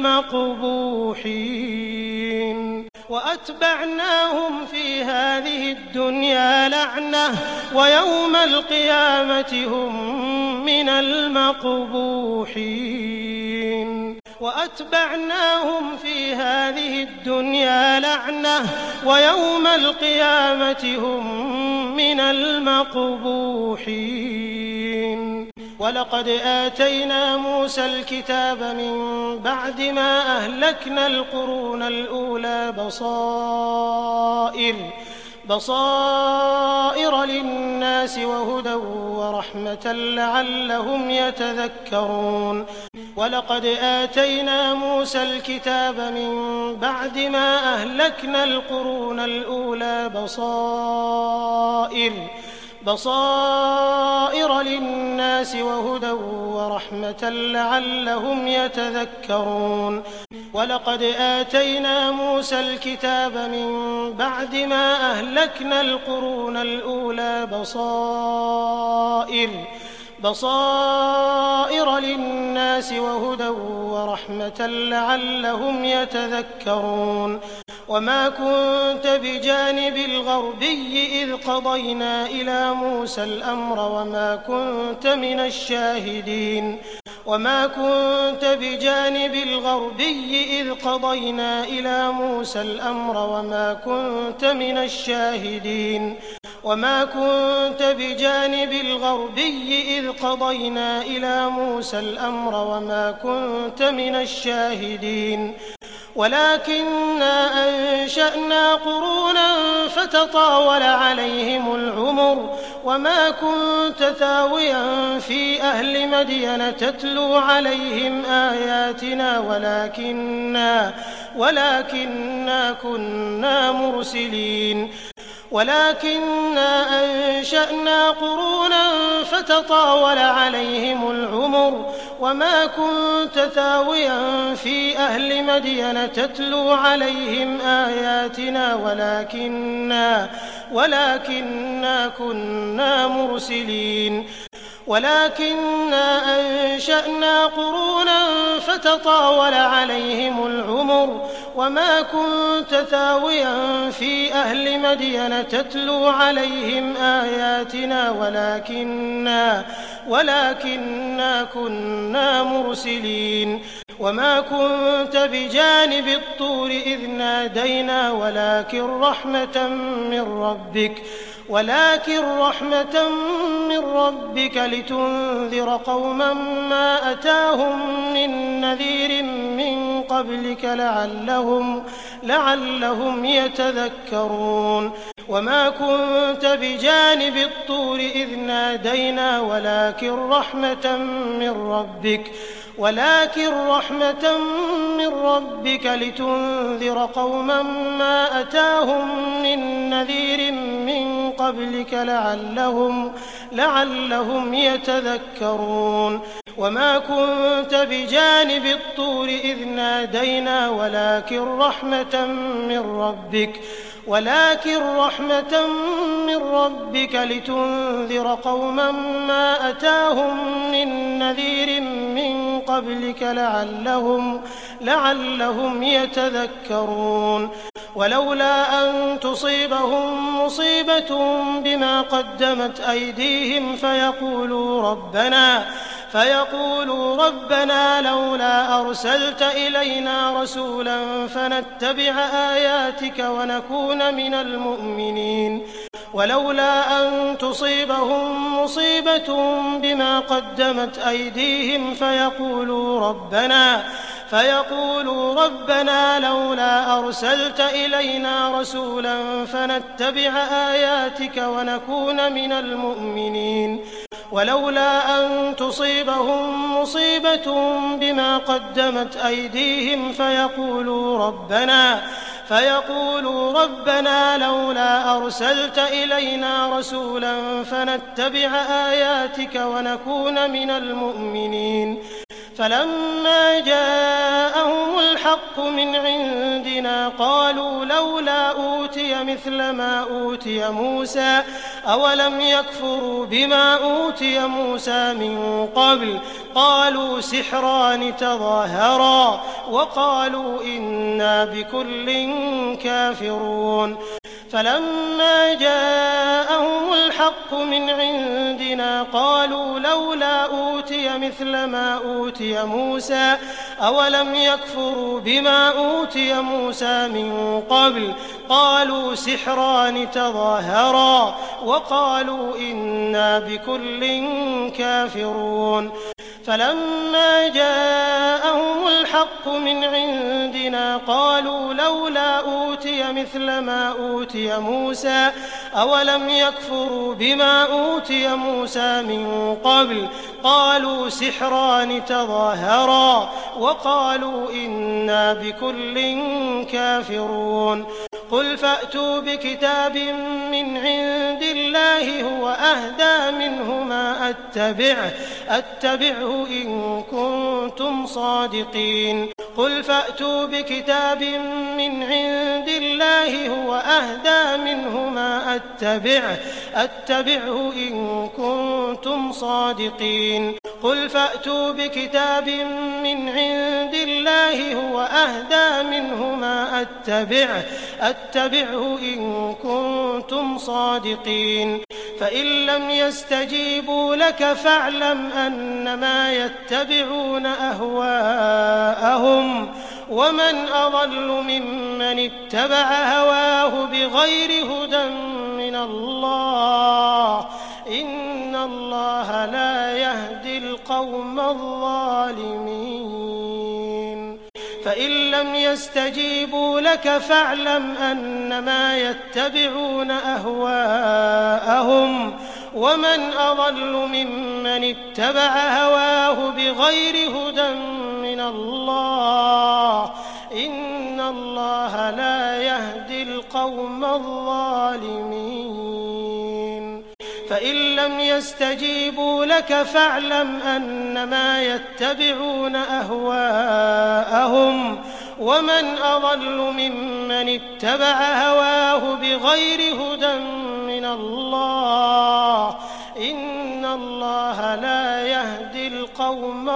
المقبوحين وأتبعناهم في هذه الدنيا لعنة ويوم القيامة هم من المقبوحين وأتبعناهم في هذه الدنيا لعنة ويوم القيامة هم من المقبوحين ولقد آتينا موسى الكتاب من بعد ما أهلكنا القرون الأولى بصائر بصائر للناس وهدى ورحمة لعلهم يتذكرون ولقد آتينا موسى الكتاب من بعد ما أهلكنا القرون الأولى بصائر بصائر للناس وهدى ورحمة لعلهم يتذكرون ولقد آتينا موسى الكتاب من بعد ما أهلكنا القرون الأولى بصائر بصائر للناس وهدى ورحمة لعلهم يتذكرون وما كنت بجانب الغربي إذ قضينا إلى موسى الأمر وما كنت من الشاهدين وما كنت بجانب الغربي إذ قضينا إلى موسى الأمر وما كنت من الشاهدين وما كنت بجانب الغربي إذ قضينا إلى موسى الأمر وما كنت من الشاهدين ولكننا أنشأنا قرونا فتطاول عليهم العمر وما كنت ثاويا في أهل مدين تتلو عليهم آياتنا ولكننا ولكننا كنا مرسلين ولكننا أنشأنا قرونا فتطاول عليهم العمر وما كنت ثاويا في أهل مدين تتلو عليهم آياتنا ولكننا ولكننا كنا مرسلين ولكننا أنشأنا قرونا فتطاول عليهم العمر وما كنت ثاويا في أهل مدين تتلو عليهم آياتنا ولكننا, ولكننا كنا مرسلين وما كنت بجانب الطور إذ نادينا ولكن رحمة من ربك ولكن رحمة من ربك لتنذر قوما ما أتاهم من نذير من قبلك لعلهم, لعلهم يتذكرون وما كنت بجانب الطور إذ نادينا ولكن رحمة من ربك ولكن رحمة من ربك لتنذر قوما ما أتاهم من نذير من قبلك لعلهم, لعلهم يتذكرون وما كنت بجانب الطور إذ نادينا ولكن رحمة من ربك ولكن رحمة من ربك لتنذر قوما ما أتاهم من نذير من قبلك لعلهم, لعلهم يتذكرون ولولا أن تصيبهم مصيبة بما قدمت أيديهم فيقولوا ربنا فيقولوا ربنا لولا أرسلت إلينا رسولا فنتبع آياتك ونكون من المؤمنين ولولا أن تصيبهم مصيبة بما قدمت أيديهم فيقولوا ربنا فيقولوا ربنا لولا أرسلت إلينا رسولا فنتبع آياتك ونكون من المؤمنين ولولا أن تصيبهم مصيبة بما قدمت أيديهم فيقولوا ربنا فيقولوا ربنا لولا أرسلت إلينا رسولا فنتبع آياتك ونكون من المؤمنين فلما جاءهم الحق من عندنا قالوا لولا أوتي مثل ما أوتي موسى أولم يكفروا بما أوتي موسى من قبل قالوا سحران تظاهرا وقالوا إنا بكل كافرون فلما جاءهم الحق من عندنا قالوا لولا أوتي مثل ما أوتي موسى أولم يكفروا بما أوتي موسى من قبل قالوا سحران تظاهرا وقالوا إنا بكل كافرون فلما جاءهم الحق من عندنا قالوا لولا أوتي مثل ما أوتي موسى أولم يكفروا بما أوتي موسى من قبل قالوا سحران تظاهرا وقالوا إنا بكل كافرون قل فأتوا بكتاب من عند الله هو أهدى منهما أتبعه, أتبعه إن كنتم صادقين قل فأتوا بكتاب من عند الله هو أهدى منهما أتبعه, أتبعه إن كنتم صادقين قل فأتوا بكتاب من عند الله هو أهدى منهما أتبعه, أتبعه إن كنتم صادقين فإن لم يستجيبوا لك فاعلم أنما يتبعون أهواءهم ومن أضل ممن اتبع هواه بغير هدى من الله إن الله لا يهدي القوم الظالمين فإن لم يستجيبوا لك فاعلم أنما يتبعون أهواءهم ومن أضل ممن اتبع هواه بغير هدى من الله إن الله لا يهدي القوم الظالمين فإن لم يستجيبوا لك فاعلم أنما يتبعون أهواءهم ومن أضل ممن اتبع هواه بغير هدى من الله إن الله القوم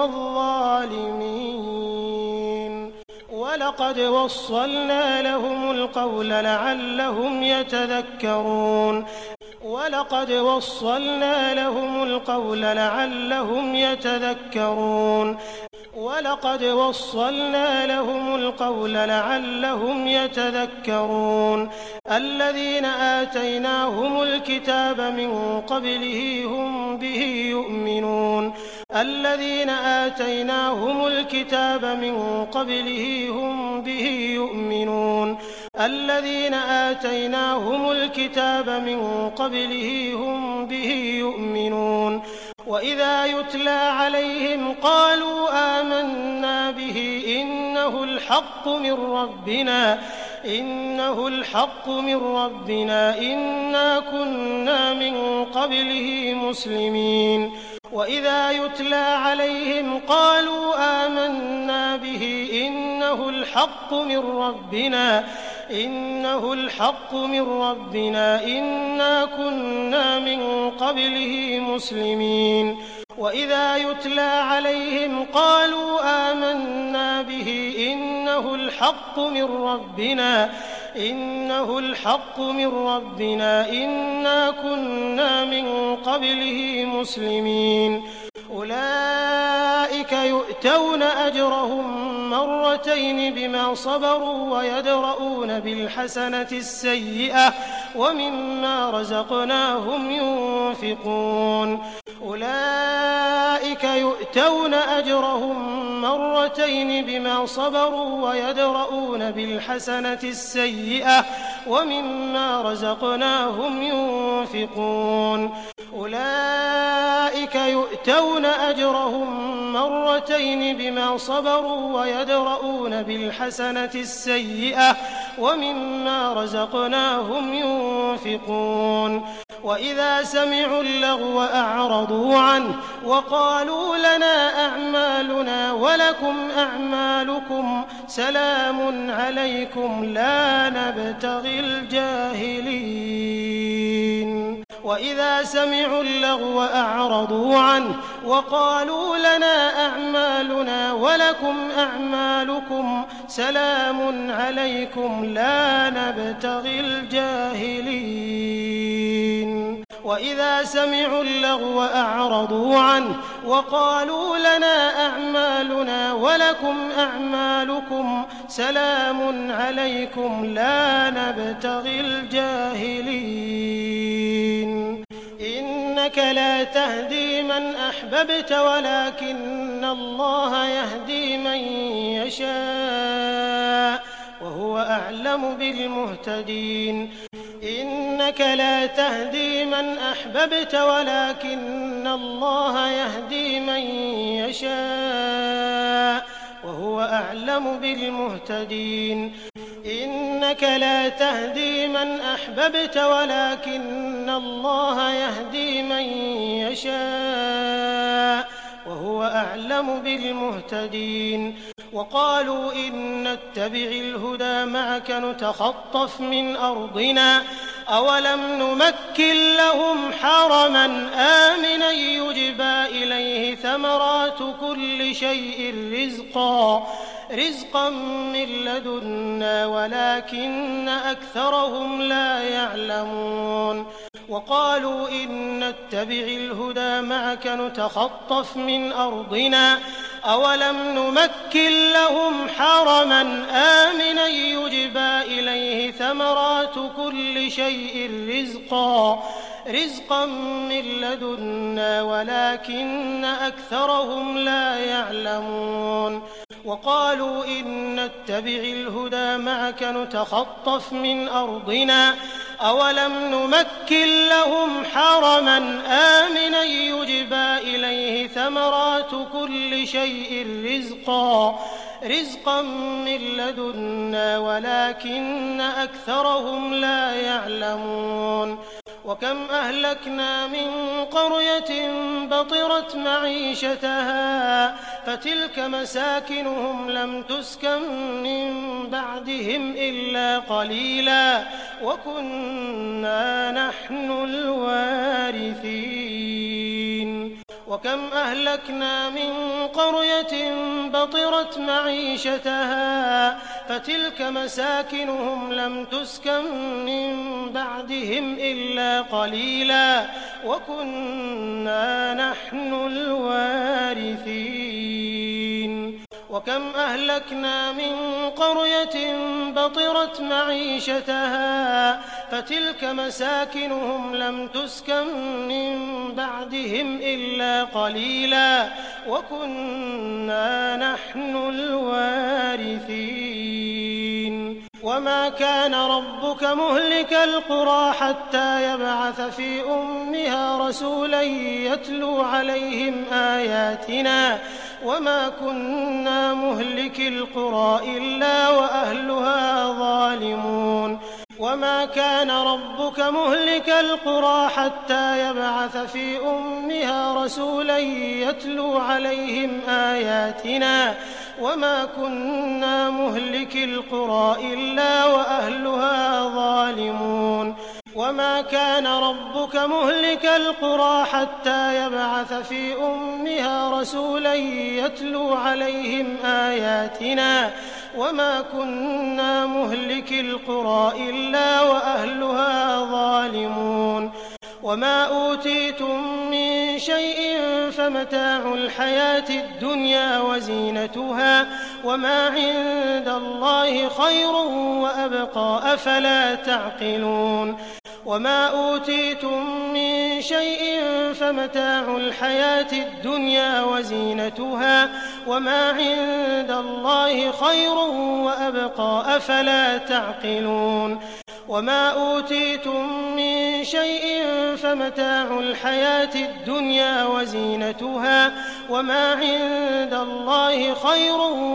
الظالمين ولقد وصلنا لهم القول لعلهم يتذكرون ولقد وصلنا لهم القول لعلهم يتذكرون ولقد وصلنا لهم القول لعلهم يتذكرون الذين آتيناهم الكتاب من قبله هم به يؤمنون الذين آتيناهم الكتاب من قبله هم به يؤمنون الذين آتيناهم الكتاب من قبله هم به يؤمنون وإذا يتلى عليهم قالوا آمنا به إنه الحق من ربنا إنه الحق من ربنا إنا كنا من قبله مسلمين وإذا يتلى عليهم قالوا آمنا به إنه الحق من ربنا إنه الحق من ربنا إنا كنا من قبله مسلمين وإذا يتلى عليهم قالوا آمنا به إنه الحق من ربنا إنه الحق من ربنا إنا كنا من قبله مسلمين أولئك يؤتون أجرهم مرتين بما صبروا ويدرؤون بالحسنة السيئة ومما رزقناهم ينفقون أولئك يؤتون أجرهم مرتين بما صبروا ويدرؤون بالحسنة السيئة ومما رزقناهم ينفقون أولئك يؤتون أجرهم مرتين بما صبروا ويدرؤون بالحسنة السيئة ومما رزقناهم ينفقون وإذا سمعوا اللغو أعرضوا عنه وقالوا لنا أعمالنا ولكم أعمالكم سلام عليكم لا نبتغي الجاهلين وإذا سمعوا اللغو أعرضوا عنه وقالوا لنا أعمالنا ولكم أعمالكم سلام عليكم لا نبتغي الجاهلين وإذا سمعوا اللغو أعرضوا عنه وقالوا لنا أعمالنا ولكم أعمالكم سلام عليكم لا نبتغي الجاهلين إنك لا تهدي من أحببت ولكن الله يهدي من يشاء وهو أعلم بالمهتدين إنك لا تهدي من أحببت ولكن الله يهدي من يشاء وهو أعلم بالمهتدين إنك لا تهدي من أحببت ولكن الله يهدي من يشاء وهو أعلم بالمهتدين وقالوا إن نتبع الهدى معك نتخطف من أرضنا أولم نمكن لهم حرما آمنا يجبى إليه ثمرات كل شيء رزقا رزقا من لدنا ولكن أكثرهم لا يعلمون وقالوا إن نتبع الهدى معك نتخطف من أرضنا أولم نمكن لهم حرما آمنا يجبى إليه ثمرات كل شيء رزقا رزقا من لدنا ولكن أكثرهم لا يعلمون وقالوا إن نتبع الهدى معك نتخطف من أرضنا أولم نمكن لهم حرما آمنا يجبى إليه ثمرات كل شيء رزقا رزقا من لدنا ولكن أكثرهم لا يعلمون وكم أهلكنا من قرية بطرت معيشتها فتلك مساكنهم لم تسكن من بعدهم إلا قليلا وكنا نحن الوارثين وكم أهلكنا من قرية بطرت معيشتها فتلك مساكنهم لم تسكن من بعدهم إلا قليلا وكنا نحن الوارثين وكم أهلكنا من قرية بطرت معيشتها فتلك مساكنهم لم تسكن من بعدهم إلا قليلا وكنا نحن الوارثين وما كان ربك مهلك القرى حتى يبعث في أمها رسولا يتلو عليهم آياتنا وما كنا مهلك القرى إلا وأهلها ظالمون وما كان ربك مهلك القرى حتى يبعث في أمها رسولا يتلو عليهم آياتنا وما كنا مهلك القرى إلا وأهلها ظالمون وما كان ربك مهلك القرى حتى يبعث في أمها رسولا يتلو عليهم آياتنا وما كنا مهلك القرى إلا وأهلها ظالمون وما أوتيتم من شيء فمتاع الحياة الدنيا وزينتها وما عند الله خير وأبقى أفلا تعقلون وما أوتيتم من شيء فمتاع الحياة الدنيا وزينتها وما عند الله خير وأبقى أفلا تعقلون وما أوتيتم من شيء فمتاع الحياة الدنيا وزينتها وما عند الله خير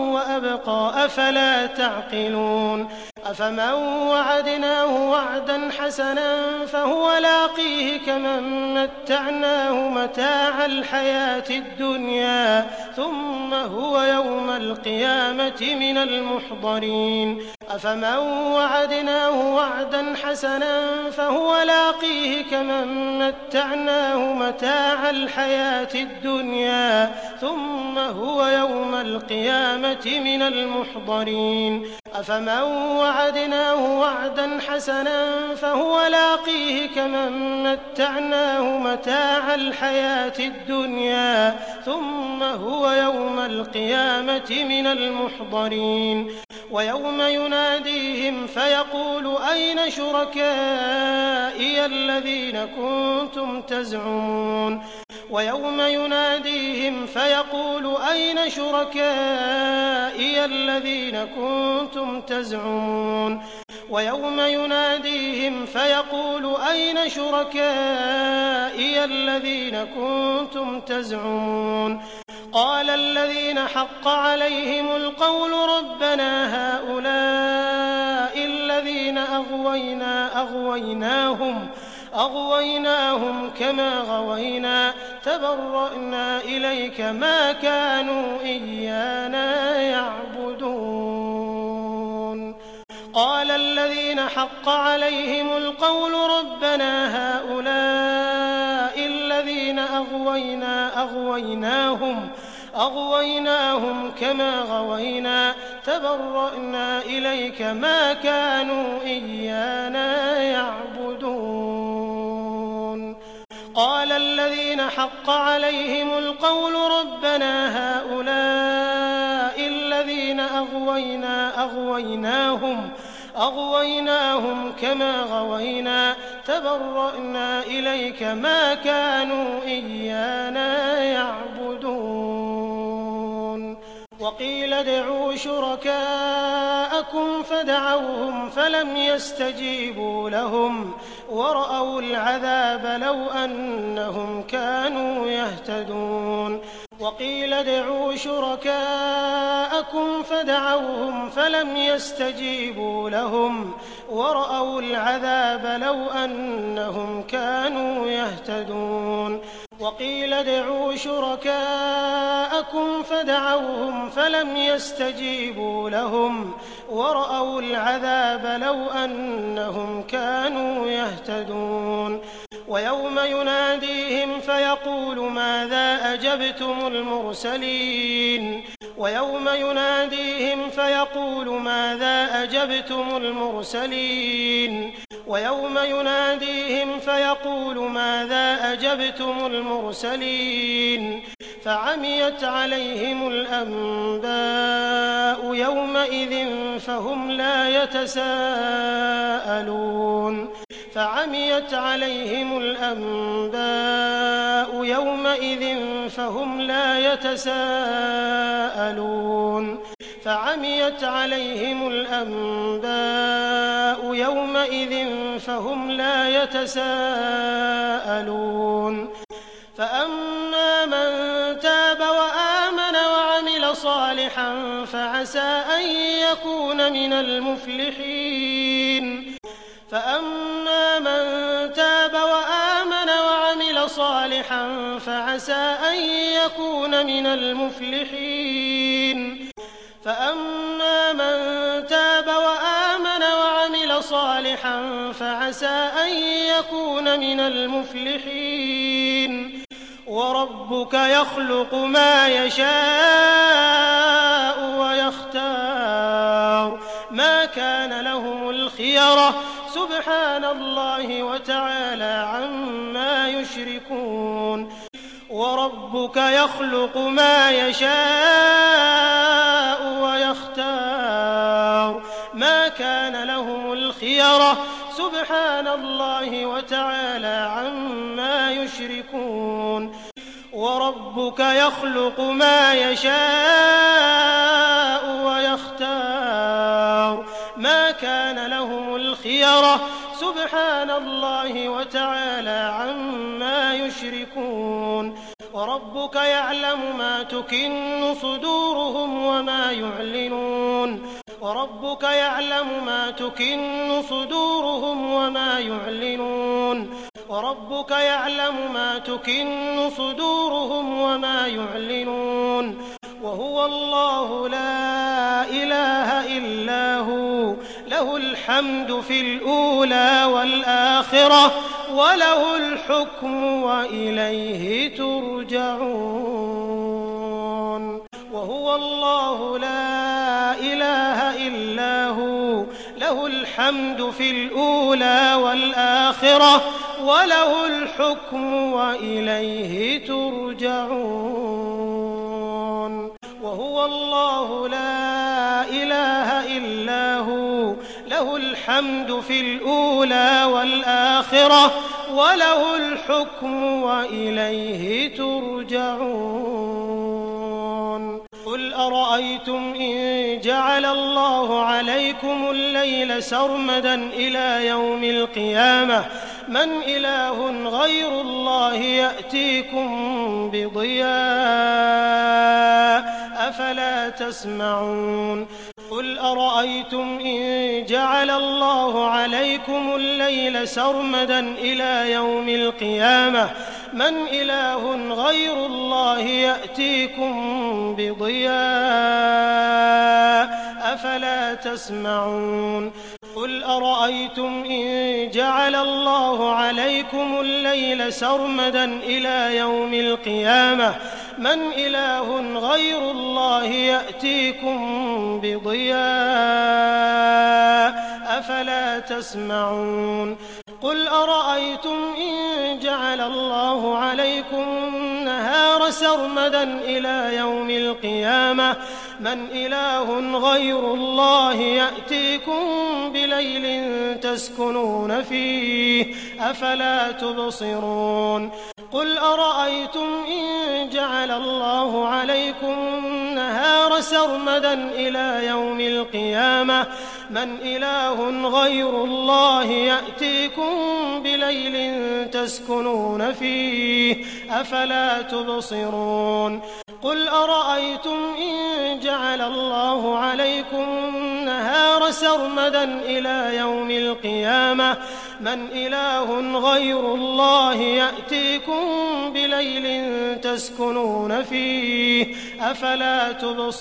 وأبقى أفلا تعقلون أفمن وعدناه وعدا حسنا فهو لاقيه كمن متعناه متاع الحياة الدنيا ثم هو يوم القيامة من المحضرين أفمن وعدناه وعدا حسنا فهو لاقيه كمن متعناه متاع الحياة الدنيا ثم هو يوم القيامة من المحضرين أفمن وعدناه وعدا حسنا فهو لاقيه كمن متعناه متاع الحياة الدنيا ثم هو يوم القيامة من المحضرين ويوم يناديهم فيقول أين شركائي الذين كنتم تزعمون ويوم يناديهم فيقول أين شركائي الذين كنتم تزعمون ويوم يناديهم فيقول أين شركائي الذين كنتم تزعمون قال الذين حق عليهم القول ربنا هؤلاء الذين أغوينا أغويناهم أغويناهم كما غوينا تبرأنا إليك ما كانوا إيانا يعبدون قال الذين حق عليهم القول ربنا هؤلاء الذين أغوينا أغويناهم أغويناهم كما غوينا تبرأنا إليك ما كانوا إيانا يعبدون قال الذين حق عليهم القول ربنا هؤلاء الذين أغوينا أغويناهم أغويناهم كما غوينا تبرأنا إليك ما كانوا إيانا يعبدون وقيل ادعوا شركاءكم فدعوهم فلم يستجيبوا لهم ورأوا العذاب لو أنهم كانوا يهتدون وقيل ادعوا شركاءكم فدعوهم فلم يستجيبوا لهم ورأوا العذاب لو أنهم كانوا يهتدون وقيل ادعوا شركاءكم فدعوهم فلم يستجيبوا لهم ورأوا العذاب لو أنهم كانوا يهتدون ويوم يناديهم فيقول ماذا أجبتم المرسلين ويوم يناديهم فيقول ماذا أجبتم المرسلين ويوم يناديهم فيقول ماذا أجبتم المرسلين فعميت عليهم الأنباء يومئذ فهم لا يتساءلون فعميت عليهم الأنباء يومئذ فهم لا يتساءلون فعميت عليهم الأنباء يومئذ فهم لا يتساءلون فأما من تاب وآمن وعمل صالحا فعسى أن يكون من المفلحين فأما من تاب وآمن وعمل صالحا فعسى أن يكون من المفلحين فأما من تاب وآمن وعمل صالحا فعسى أن يكون من المفلحين وربك يخلق ما يشاء ويختار ما كان لهم الخيرة سبحان الله وتعالى عما يشركون وربك يخلق ما يشاء ويختار ما كان لهم الخيرة سبحان الله وتعالى عما يشركون وربك يخلق ما يشاء ويختار ما كان لهم الخيرة سبحان الله وتعالى عما يشركون وربك يعلم ما تكن صدورهم وما يعلنون وربك يعلم ما تكن صدورهم وما يعلنون وربك يعلم ما تكن صدورهم وما يعلنون وهو الله لا إله إلا هو له الحمد في الأولى والآخرة وله الحكم وإليه ترجعون وهو الله لا إله إلا هو له الحمد في الأولى والآخرة وله الحكم وإليه ترجعون وهو الله لا إله إلا هو له الحمد في الأولى والآخرة وله الحكم وإليه ترجعون قل أرأيتم إن جعل الله عليكم الليل سرمدا إلى يوم القيامة من إله غير الله يأتيكم بضياء أفلا تسمعون قل أرأيتم إن جعل الله عليكم الليل سرمدا إلى يوم القيامة من إله غير الله يأتيكم بضياء أفلا تسمعون قل أرأيتم إن جعل الله عليكم الليل سرمدا إلى يوم القيامة من إله غير الله يأتيكم بضياء أفلا تسمعون قل أرأيتم إن جعل الله عليكم النهار سرمدا إلى يوم القيامة من إله غير الله يأتيكم بليل تسكنون فيه أفلا تبصرون قل أرأيتم إن جعل الله عليكم النهار سرمدا إلى يوم القيامة من إله غير الله يأتيكم بليل تسكنون فيه أفلا تبصرون قل أرأيتم إن جعل الله عليكم النهار سرمدا إلى يوم القيامة من إله غير الله يأتيكم بليل تسكنون فيه أفلا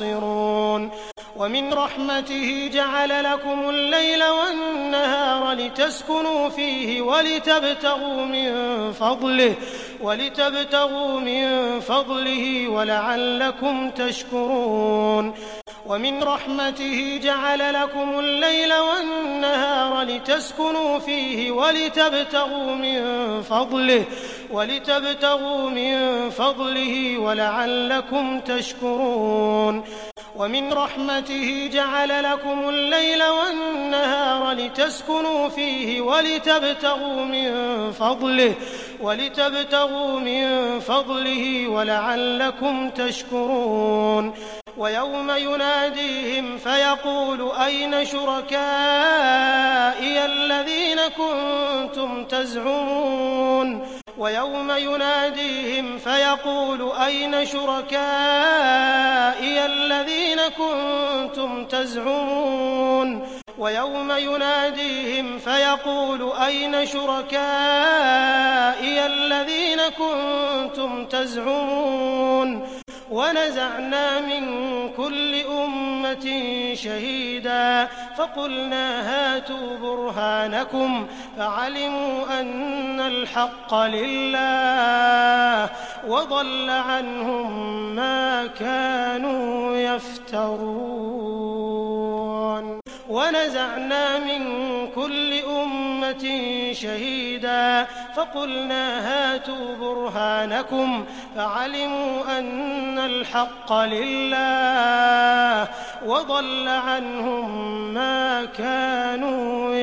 تبصرون ومن رحمته جعل لكم الليل والنهار لتسكنوا فيه ولتبتغوا من فضله ولتبتغوا من فضله ولعلكم تشكرون ومن رحمته جعل لكم الليل والنهار لتسكنوا فيه ولتبتغوا من فضله ولتبتغوا من فضله ولعلكم تشكرون ومن رحمته جعل لكم الليل والنهار لتسكنوا فيه ولتبتغوا من فضله ولتبتغوا من فضله ولعلكم تشكرون ويوم يناديهم فيقول أين شركائي الذين كنتم تزعمون ويوم يناديهم فيقول أين شركائي الذين كنتم تزعمون ويوم يناديهم فيقول أين شركائي الذين كنتم تزعمون ونزعنا من كل أمة شهيدا فقلنا هاتوا برهانكم فعلموا أن الحق لله وضل عنهم ما كانوا يفترون ونزعنا من كل أمة شهيدا فقلنا هاتوا برهانكم فعلموا أن الحق لله وضل عنهم ما كانوا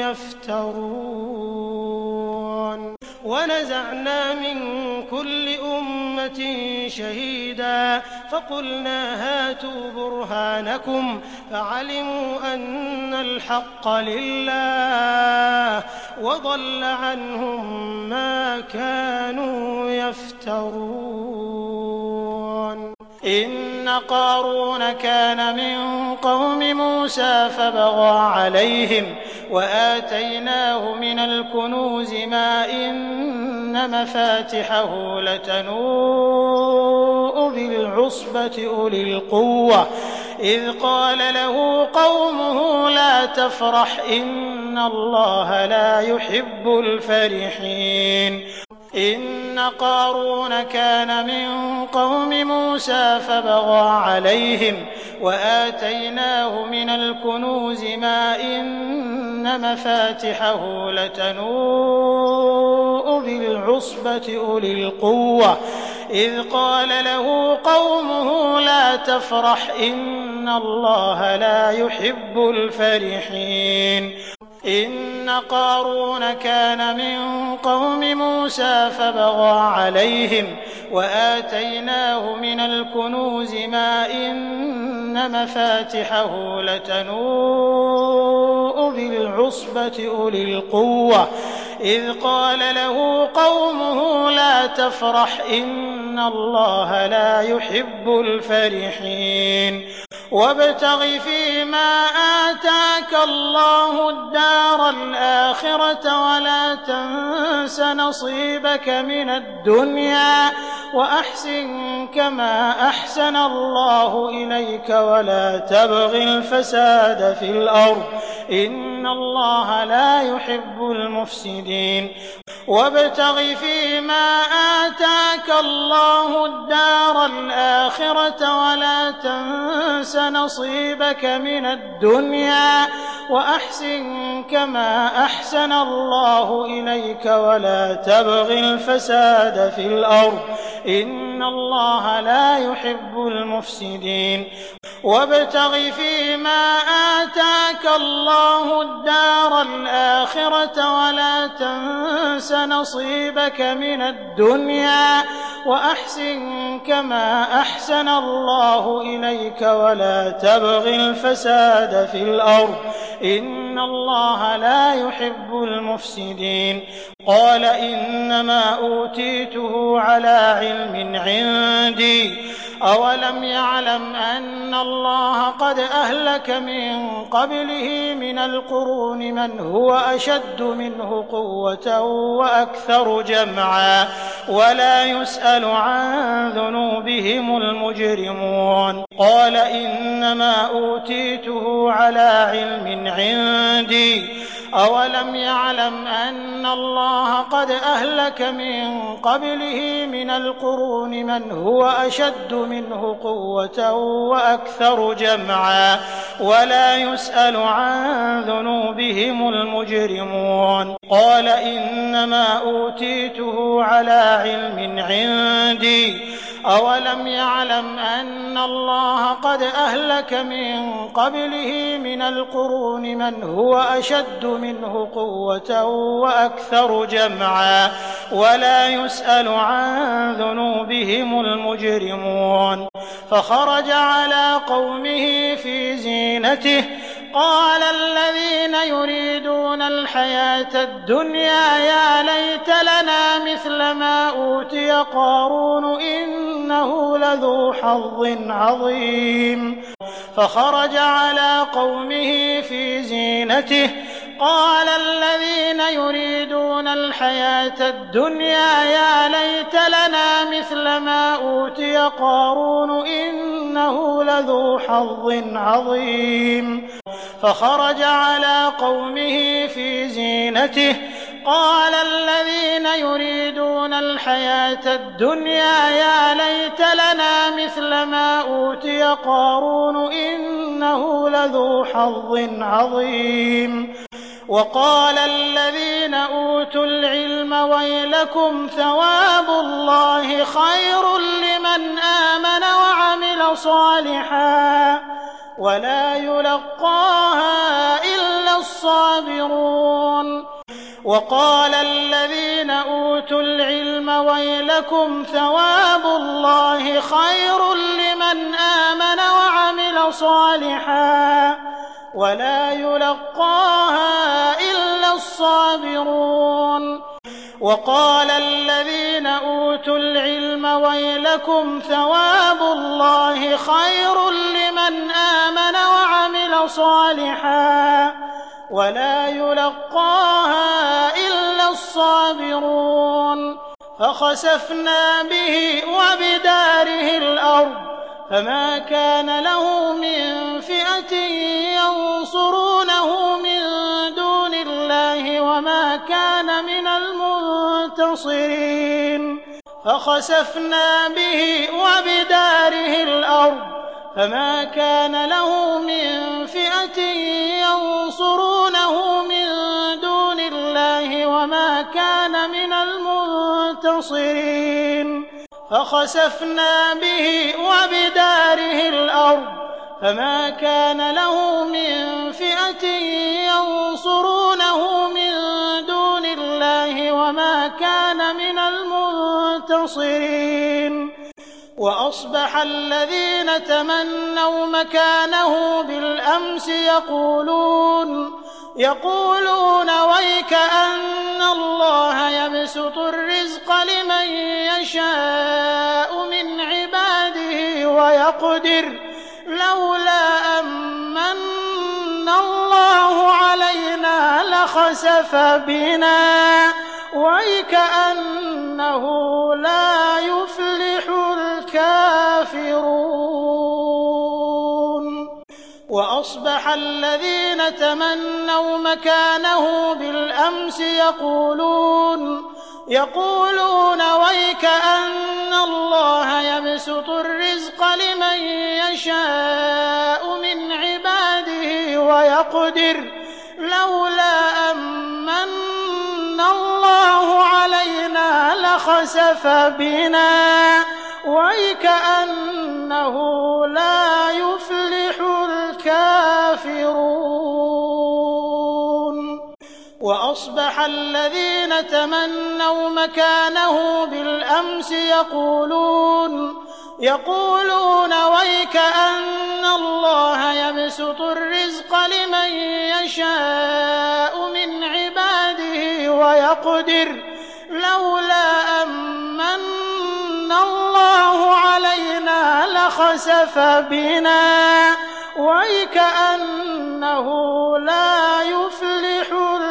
يفترون ونزعنا من كل أمة شهيدا فقلنا هاتوا برهانكم فعلموا أن الحق لله وضل عنهم ما كانوا يفترون إن قارون كان من قوم موسى فبغى عليهم وآتيناه من الكنوز ما إن مفاتحه لتنوء بالعصبة أولي القوة إذ قال له قومه لا تفرح إن الله لا يحب الفرحين إن قارون كان من قوم موسى فبغى عليهم وآتيناه من الكنوز ما إن مفاتحه لتنوء بالعصبة أولي القوة إذ قال له قومه لا تفرح إن الله لا يحب الفرحين إن قارون كان من قوم موسى فبغى عليهم وآتيناه من الكنوز ما إن مفاتحه لتنوء بالعصبة أولي القوة إذ قال له قومه لا تفرح إن الله لا يحب الفرحين وابتغ فيما آتاك الله الدار الآخرة ولا تنس نصيبك من الدنيا وأحسن كما أحسن الله إليك ولا تبغ الفساد في الأرض إن الله لا يحب المفسدين وابتغ فيما آتاك الله الدار الآخرة ولا تنس نصيبك من الدنيا وأحسن كما أحسن الله إليك ولا تبغ الفساد في الأرض إن الله لا يحب المفسدين وابتغ فيما آتاك الله الدار الآخرة ولا تنس نصيبك من الدنيا وأحسن كما أحسن الله إليك ولا تبغ الفساد في الأرض إن الله لا يحب المفسدين قال إنما أوتيته على علم عندي أولم يعلم أن الله قد أهلك من قبله من القرون من هو أشد منه قوة وأكثر جمعا ولا يسأل عن ذنوبهم المجرمون قال إنما أوتيته على علم عندي أولم يعلم أن الله قد أهلك من قبله من القرون من هو أشد منه قوة وأكثر جمعا ولا يسأل عن ذنوبهم المجرمون قال إنما أوتيته على علم عندي أولم يعلم أن الله قد أهلك من قبله من القرون من هو أشد منه قوة وأكثر جمعا ولا يسأل عن ذنوبهم المجرمون فخرج على قومه في زينته قال الذين يريدون الحياة الدنيا يا ليت لنا مثل ما أوتي قارون إنه لذو حظ عظيم فخرج على قومه في زينته قال الذين يريدون الحياة الدنيا يا ليت لنا مثل ما أوتي قارون إنه لذو حظ عظيم فخرج على قومه في زينته قال الذين يريدون الحياة الدنيا يا ليت لنا مثل ما أوتي قارون إنه لذو حظ عظيم وقال الذين أوتوا العلم ويلكم ثواب الله خير لمن آمن وعمل صالحا ولا يلقاها إلا الصابرون وقال الذين أوتوا العلم ويلكم ثواب الله خير لمن آمن وعمل صالحا ولا يلقاها إلا الصابرون وقال الذين أوتوا العلم ويلكم ثواب الله خير لمن آمن وعمل صالحا ولا يلقاها إلا الصابرون فخسفنا به وبداره الأرض فما كان له من فئة ينصرونه من دون الله وما كان من المنتصرين فخسفنا به وبداره الأرض فما كان له من فئة ينصرونه من دون الله وما كان من المنتصرين فخسفنا به وبداره الأرض فما كان له من فئة ينصرونه من دون الله وما كان من المنتصرين وأصبح الذين تمنوا مكانه بالأمس يقولون يقولون ويك أن الله يبسط الرزق لمن يشاء من عباده ويقدر لولا أمن الله علينا لخسف بنا ويكأنه لا يفلح الكافرون وأصبح الذين تمنوا مكانه بالأمس يقولون يقولون ويك أن الله يبسط الرزق لمن يشاء من عباده ويقدر لولا أمن الله علينا لخسف بنا ويكأنه لا يفلح الكافرون وأصبح الذين تمنوا مكانه بالأمس يقولون يقولون ويك أن الله يبسط الرزق لمن يشاء من عباده ويقدر لولا أمن الله علينا لخسف بنا ويكأنه لا يفلح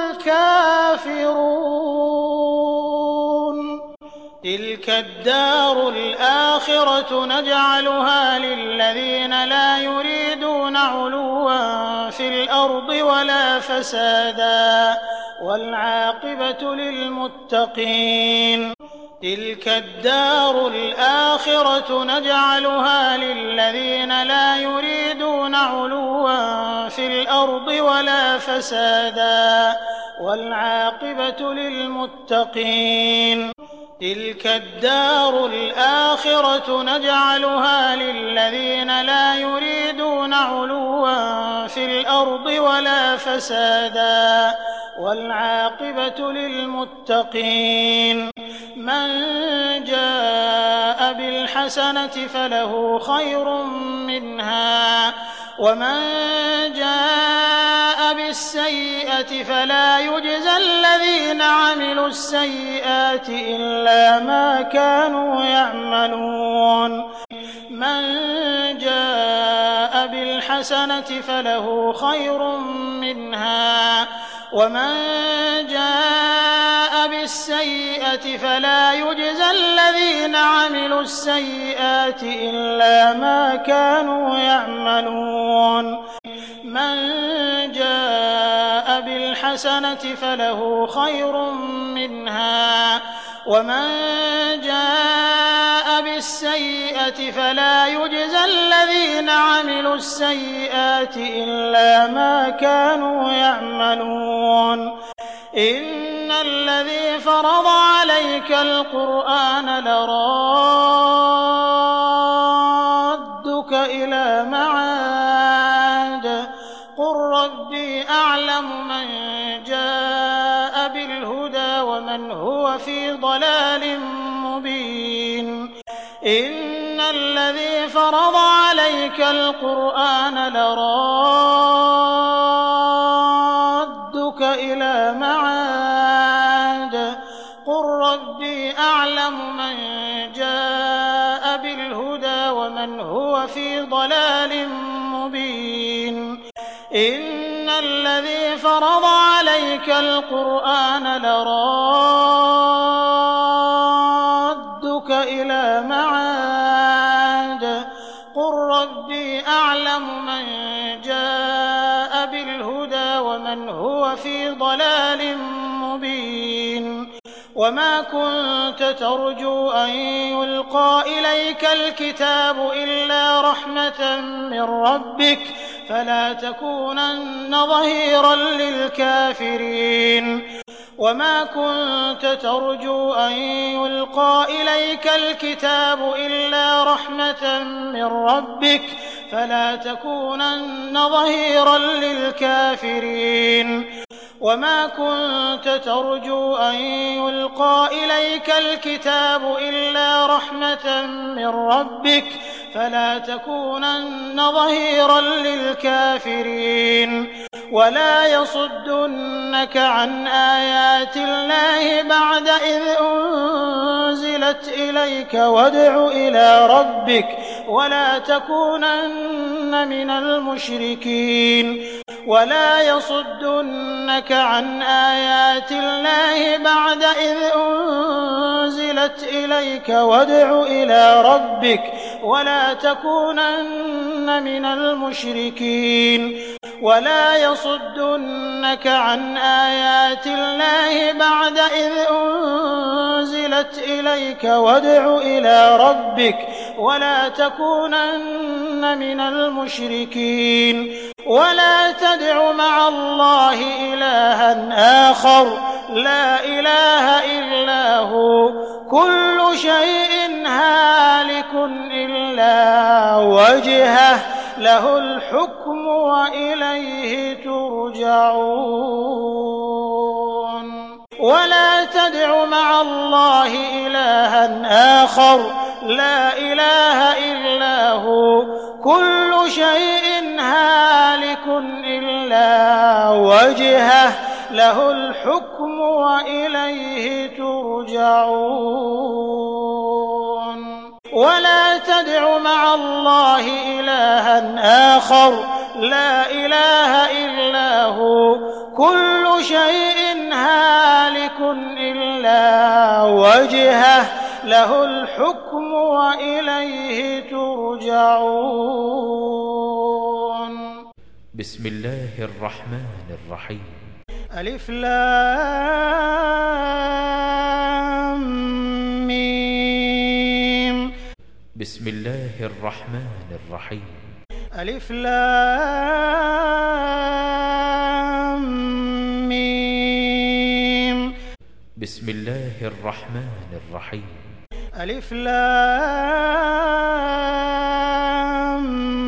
الكافرون تلك الدار الآخرة نجعلها للذين لا يريدون علوا في الأرض ولا فسادا والعاقبة للمتقين. تلك الدار الآخرة نجعلها للذين لا يريدون علوا في الأرض ولا فسادا والعاقبة للمتقين. تلك الدار الآخرة نجعلها للذين لا يريدون علوا في الأرض ولا فسادا والعاقبة للمتقين. من جاء بالحسنة فله خير منها ومن جاء بالسيئة فلا يجزى الذين عملوا السيئات إلا ما كانوا يعملون. من جاء بالحسنة فله خير منها ومن جاء بالسيئة فلا يجزى الذين عملوا السيئات إلا ما كانوا يعملون. من جاء بالحسنة فله خير منها ومن جاء بالسيئة فلا يجزى الذين عملوا السيئات إلا ما كانوا يعملون. إن الذي فرض عليك القرآن لرادك إلى معاد قل ربي أعلم من جاء بالهدى ومن هو في ضلال مبين. إن الذي فرض عليك القرآن لرادك إلى معاد قل ربي أعلم من جاء بالهدى ومن هو في ضلال مبين. إن الذي فرض عليك القرآن لرادك إلى معاد قل ربي أعلم من جاء بالهدى ومن هو في ضلال مبين. وما كنت ترجو أن يلقى إليك الكتاب إلا رحمة من ربك فلا تكونن ظهيرا للكافرين. وما كنت ترجو أن يلقى إليك الكتاب إلا رحمة من ربك فلا تكونن ظهيرا للكافرين. وما كنت ترجو أن يلقى إليك الكتاب إلا رحمة من ربك فلا تكونن ظهيرا للكافرين. ولا يصدنك عن آيات الله بعد إذ أنزلت إليك وادع إلى ربك ولا تكونن من المشركين. ولا يصدنك عن آيات الله بعد إذ أنزلت إليك وادع إلى ربك ولا تكونن من المشركين. ولا يصدنك عن آيات الله بعد إذ أنزلت إليك وادع إلى ربك ولا تكونن من المشركين. ولا تدع مع الله إلها آخر لا إله إلا هو كل شيء هالك إلا وجهه له الحكم وإليه ترجعون. ولا تدع مع الله إلها آخر لا إله إلا هو كل شيء هالك إلا وجهه له الحكم وإليه ترجعون. ولا تدع مع الله إلها آخر لا إله إلا هو كل شيء هالك إلا وجهه له الحكم وإليه ترجعون. بسم الله الرحمن الرحيم. ألف لام ميم. بسم الله الرحمن الرحيم. ألف لام ميم. بسم الله الرحمن الرحيم. ألف لام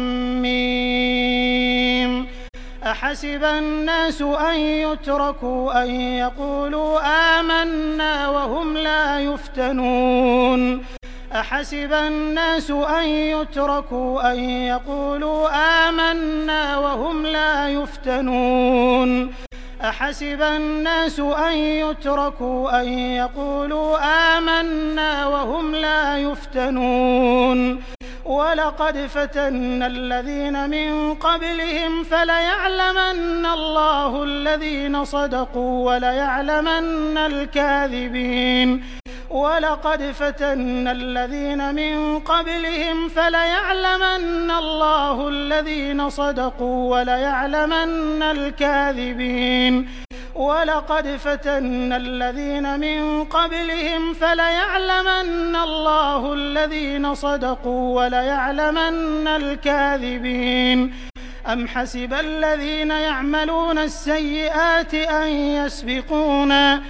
ميم. أحسب الناس أن يتركوا أن يقولوا آمنا وهم لا يفتنون. أحسب الناس أن يتركوا أن يقولوا آمنا وهم لا يفتنون. أحسب الناس أن يتركوا أن يقولوا آمنا وهم لا يفتنون. ولقد فتنا الذين من قبلهم فليعلمن الله الذين صدقوا وليعلمن الكاذبين. ولقد فتنا الذين من قبلهم فليعلمن الله الذين صدقوا وليعلمن الكاذبين. ولقد فتنا الذين من قبلهم فليعلمن الله الذين صدقوا وليعلمن الكاذبين. أم حسب الذين يعملون السيئات أن يسبقونا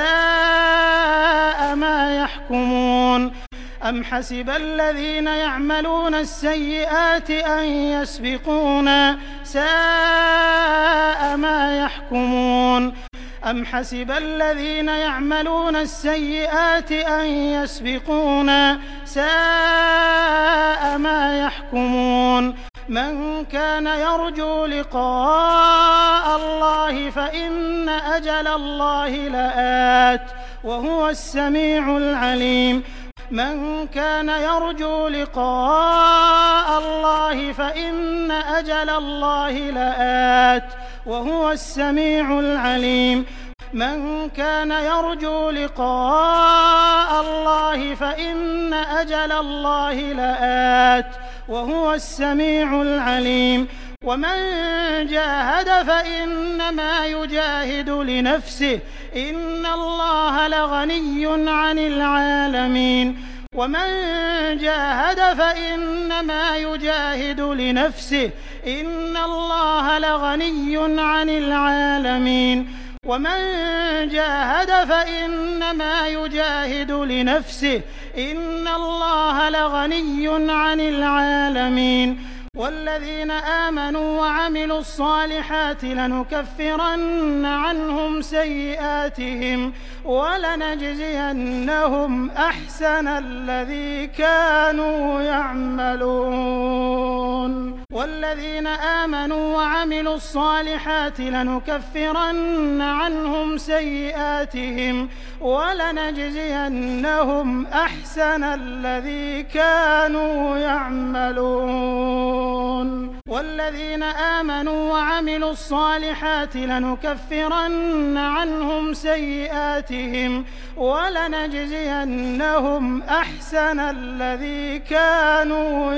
ساء ما يحكمون. أم حسب الذين يعملون السيئات أن يسبقونا ساء ما يحكمون. أم حسب الذين يعملون السيئات أن يسبقونا ساء ما يحكمون. من كان يرجو لقاء الله فإن أجل الله لآت وهو السميع العليم. من كان يرجو لقاء الله فإن أجل الله لآت وهو السميع العليم. من كان يرجو لقاء الله فإن أجل الله لآت وهو السميع العليم. ومن جاهد فإنما يجاهد لنفسه إن الله لغني عن العالمين. ومن جاهد فإنما يجاهد لنفسه إن الله لغني عن العالمين. ومن جاهد فإنما يجاهد لنفسه إن الله لغني عن العالمين. والذين آمنوا وعملوا الصالحات لنكفرن عنهم سيئاتهم ولنجزينهم أحسن الذي كانوا يعملون. والذين آمنوا وعملوا الصالحات لنكفرن عنهم سيئاتهم ولنجزينهم أحسن الذي كانوا يعملون. والذين آمنوا وعملوا الصالحات لنكفرن عنهم سيئاتهم ولنجزينهم أحسن الذي كانوا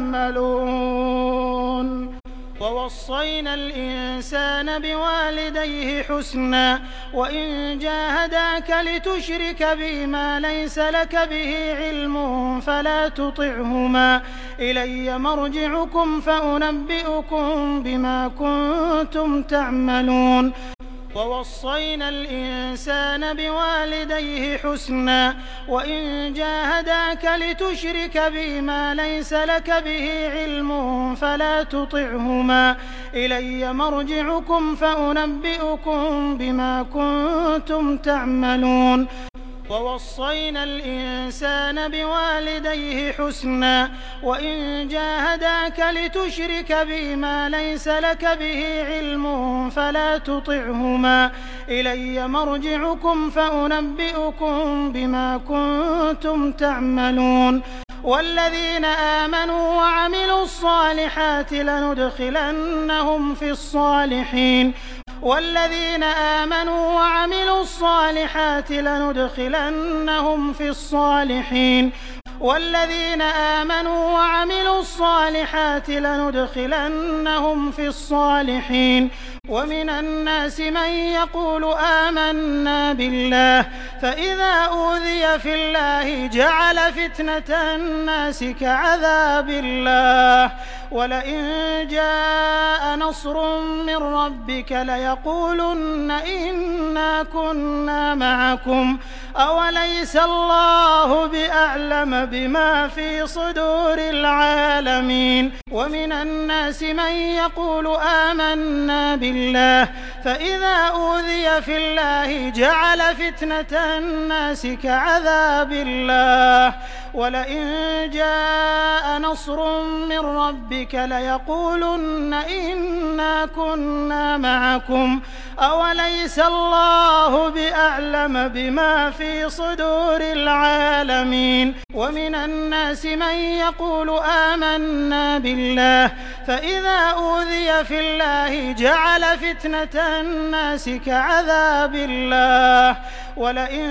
يعملون. ووصينا الإنسان بوالديه حسنا وإن جاهداك لتشرك بي ما ليس لك به علم فلا تطعهما إلي مرجعكم فأنبئكم بما كنتم تعملون. ووصينا الإنسان بوالديه حسنا وإن جاهداك لتشرك بي ما ليس لك به علم فلا تطعهما إلي مرجعكم فأنبئكم بما كنتم تعملون. ووصينا الإنسان بوالديه حسنا وإن جاهداك لتشرك بي ما ليس لك به علم فلا تطعهما إلي مرجعكم فأنبئكم بما كنتم تعملون. والذين آمنوا وعملوا الصالحات لندخلنهم في الصالحين. والذين آمنوا وعملوا الصالحات لندخلنهم في الصالحين. والذين آمنوا وعملوا الصالحات لندخلنهم في الصالحين ومن الناس من يقول آمنا بالله فإذا أوذي في الله جعل فتنة الناس كعذاب الله ولئن جاء نصر من ربك ليقولن إنا كنا معكم أوليس الله بأعلم بما في صدور العالمين ومن الناس من يقول آمنا بالله فإذا أوذي في الله جعل فتنة الناس كعذاب الله ولئن جاء نصر من ربك ليقولن إنا كنا معكم أوليس الله بأعلم بما في صدور العالمين ومن الناس من يقول آمنا بالله فإذا أوذي في الله جعل فتنة الناس كعذاب الله ولئن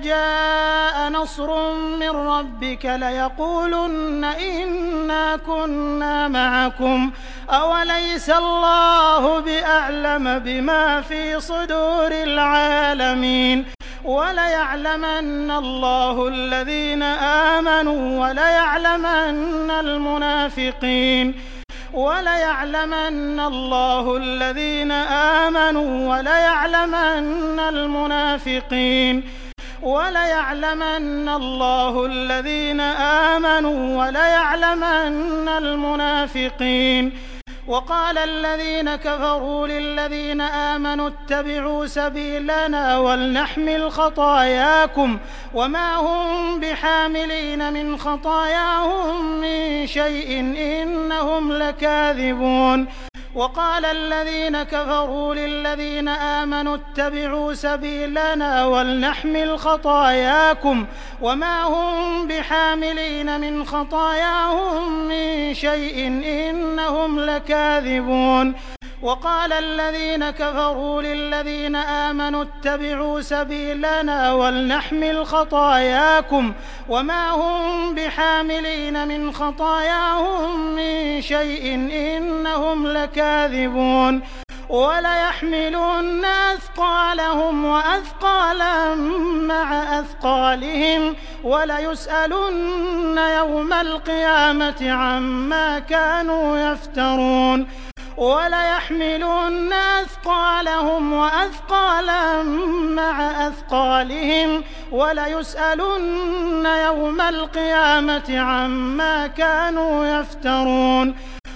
جاء نصر من ربك ليقولن إنا كنا معكم أوليس الله بأعلم بما في صدور العالمين وليعلمن الله الذين آمنوا وليعلمن المنافقين وليعلمن الله الذين آمنوا وليعلمن المنافقين وليعلمن الله الذين آمنوا وليعلمن المنافقين وقال الذين كفروا للذين آمنوا اتبعوا سبيلنا ولنحمل خطاياكم وما هم بحاملين من خطاياهم من شيء إنهم لكاذبون وقال الذين كفروا للذين آمنوا اتبعوا سبيلنا ولنحمل خطاياكم وما هم بحاملين من خطاياهم من شيء إنهم لكاذبون وقال الذين كفروا للذين آمنوا اتبعوا سبيلنا ولنحمل خطاياكم وما هم بحاملين من خطاياهم من شيء إنهم لكاذبون وليحملن أثقالهم وأثقالا مع أثقالهم وليسألن يوم القيامة عما كانوا يفترون وليحملن أثقالهم وأثقالا مع أثقالهم وليسألن يوم القيامة عما كانوا يفترون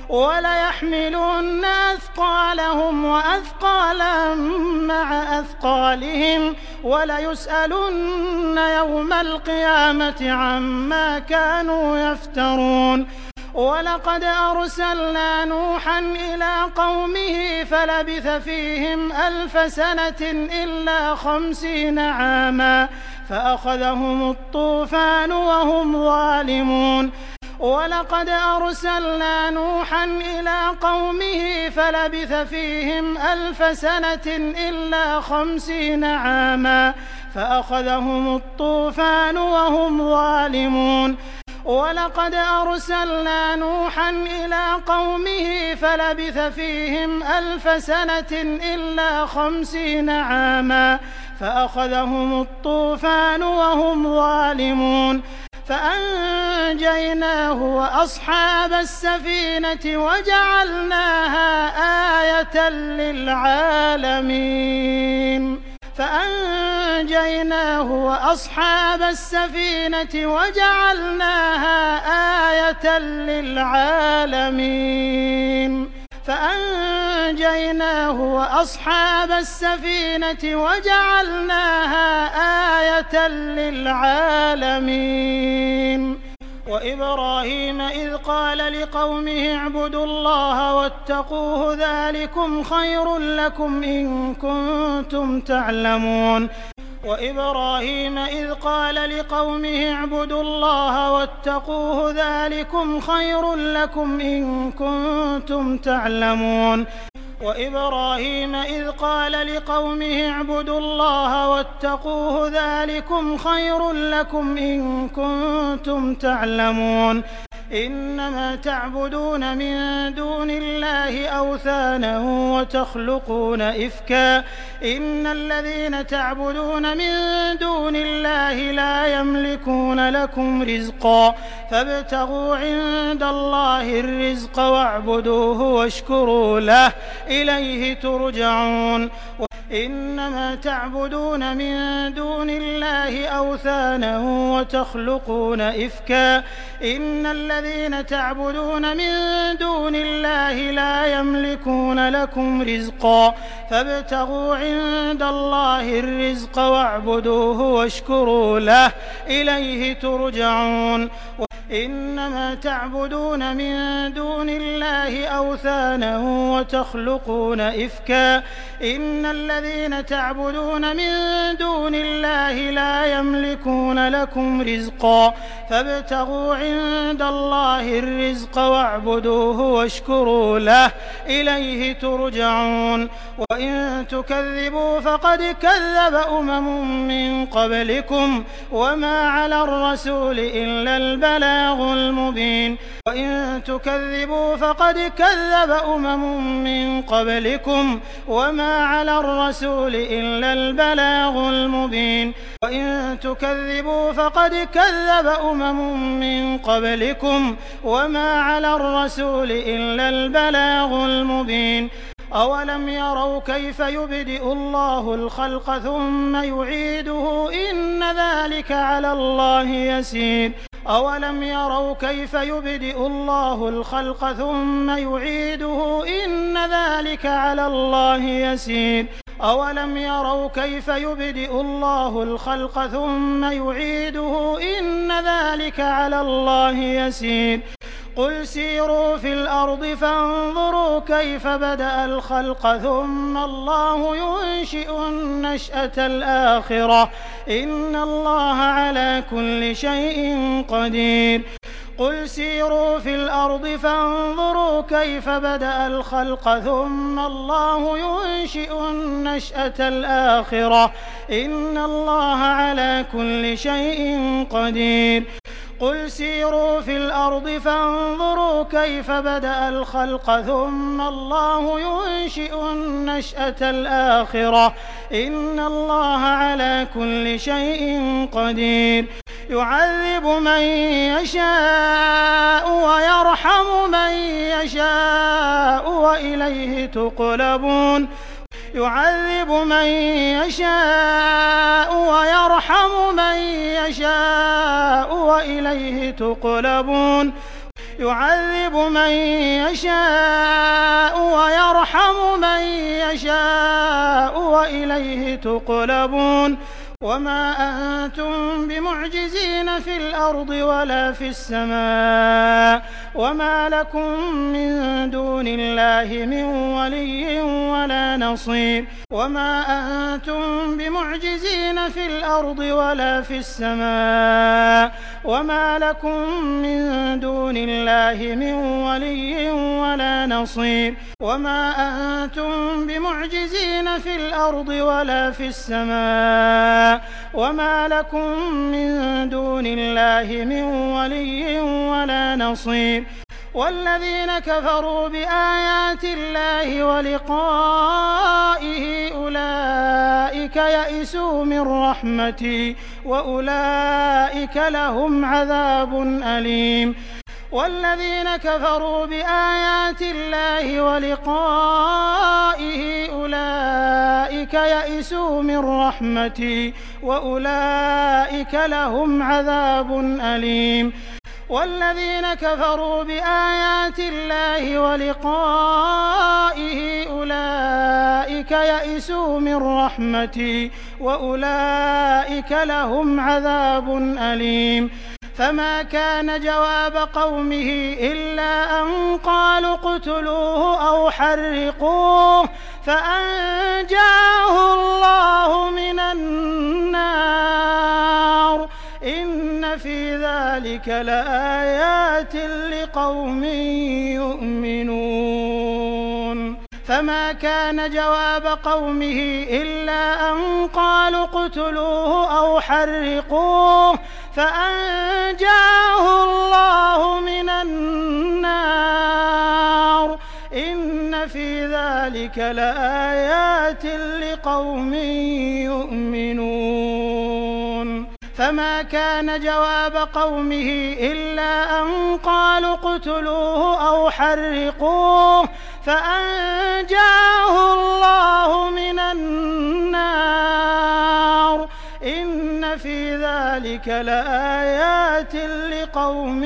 وليحملن أثقالهم وأثقالا مع أثقالهم وليسألن يوم القيامة عما كانوا يفترون ولقد أرسلنا نوحا إلى قومه فلبث فيهم ألف سنة إلا خمسين عاما فأخذهم الطوفان وهم ظالمون ولقد أرسلنا نوحا إلى قومه فلبث فيهم ألف سنة إلا خمسين عاما فأخذهم الطوفان وهم ظالمون ولقد أرسلنا نوحا إلى قومه فلبث فيهم ألف سنة إلا خمسين عاما فأخذهم الطوفان وهم ظالمون فأنجيناه وأصحاب السفينة وجعلناها آية للعالمين فأنجيناه وأصحاب السفينة وجعلناها آية للعالمين فأنجيناه وأصحاب السفينة وجعلناها آية للعالمين وإبراهيم إذ قال لقومه اعبدوا الله واتقوه ذلكم خير لكم إن كنتم تعلمون وإبراهيم إذ قال لقومه اعبدوا الله واتقوه ذلكم خير لكم إن كنتم تعلمون وإبراهيم إذ قال لقومه اعبدوا الله واتقوه ذلكم خير لكم إن كنتم تعلمون إنما تعبدون من دون الله أوثانا وتخلقون إفكا إن الذين تعبدون من دون الله لا يملكون لكم رزقا فابتغوا عند الله الرزق واعبدوه واشكروا له إليه ترجعون إنما تعبدون من دون الله أوثانا وتخلقون إفكا إن الذين تعبدون من دون الله لا يملكون لكم رزقا فابتغوا عند الله الرزق واعبدوه واشكروا له إليه ترجعون إنما تعبدون من دون الله أوثانا وتخلقون إفكا إن الذين تعبدون من دون الله لا يملكون لكم رزقا فابتغوا عند الله الرزق واعبدوه واشكروا له إليه ترجعون وإن تكذبوا فقد كذب أمم من قبلكم وما على الرسول إلا البلاغ المبين وإن تكذبوا فقد كذب أمم من قبلكم وما على الرسول إلا البلاغ المبين وإن تكذبوا فقد كذب أمم من قبلكم وما على الرسول إلا البلاغ المبين أولم يروا كيف يبدئ الله الخلق ثم يعيده إن ذلك على الله يسير أولم يروا كيف يبدئ الله الخلق ثم يعيده إن ذلك على الله يسير أولم يروا كيف يبدئ الله الخلق ثم يعيده إن ذلك على الله يسير قل سيروا في الأرض فانظروا كيف بدأ الخلق ثم الله ينشئ النشأة الآخرة إن الله على كل شيء قدير قل سيروا في الأرض فانظروا كيف بدأ الخلق ثم الله ينشئ النشأة الآخرة إن الله على كل شيء قدير قل سيروا في الأرض فانظروا كيف بدأ الخلق ثم الله ينشئ النشأة الآخرة إن الله على كل شيء قدير يعذب من يشاء ويرحم من يشاء وإليه تقلبون يعذب من يشاء ويرحم من يشاء وإليه تقلبون يعذب من يشاء ويرحم من يشاء وإليه تقلبون وما أنتم بمعجزين في الأرض ولا في السماء وما لكم من دون الله من ولي ولا نصير وما أنتم بمعجزين في الأرض ولا في السماء وما لكم من دون الله من ولي ولا نصير وما أنتم بمعجزين في الأرض ولا في السماء وما لكم من دون الله من ولي ولا نصير والذين كفروا بآيات الله ولقائه أولئك يئسوا من رحمتي وأولئك لهم عذاب أليم والذين كفروا بآيات الله ولقائه أولئك يئسوا من رحمتي وأولئك لهم عذاب أليم والذين كفروا بآيات الله ولقائه أولئك يئسوا من رحمتي وأولئك لهم عذاب أليم فما كان جواب قومه إلا أن قالوا اقتلوه أو حرقوه فأنجاه الله من النار إن في ذلك لآيات لقوم يؤمنون فما كان جواب قومه إلا أن قالوا اقتلوه أو حرقوه فأنجاه الله من النار إن في ذلك لآيات لقوم يؤمنون فما كان جواب قومه إلا أن قالوا اقتلوه أو حرقوه فأنجاه الله من النار إن في ذلك لآيات لقوم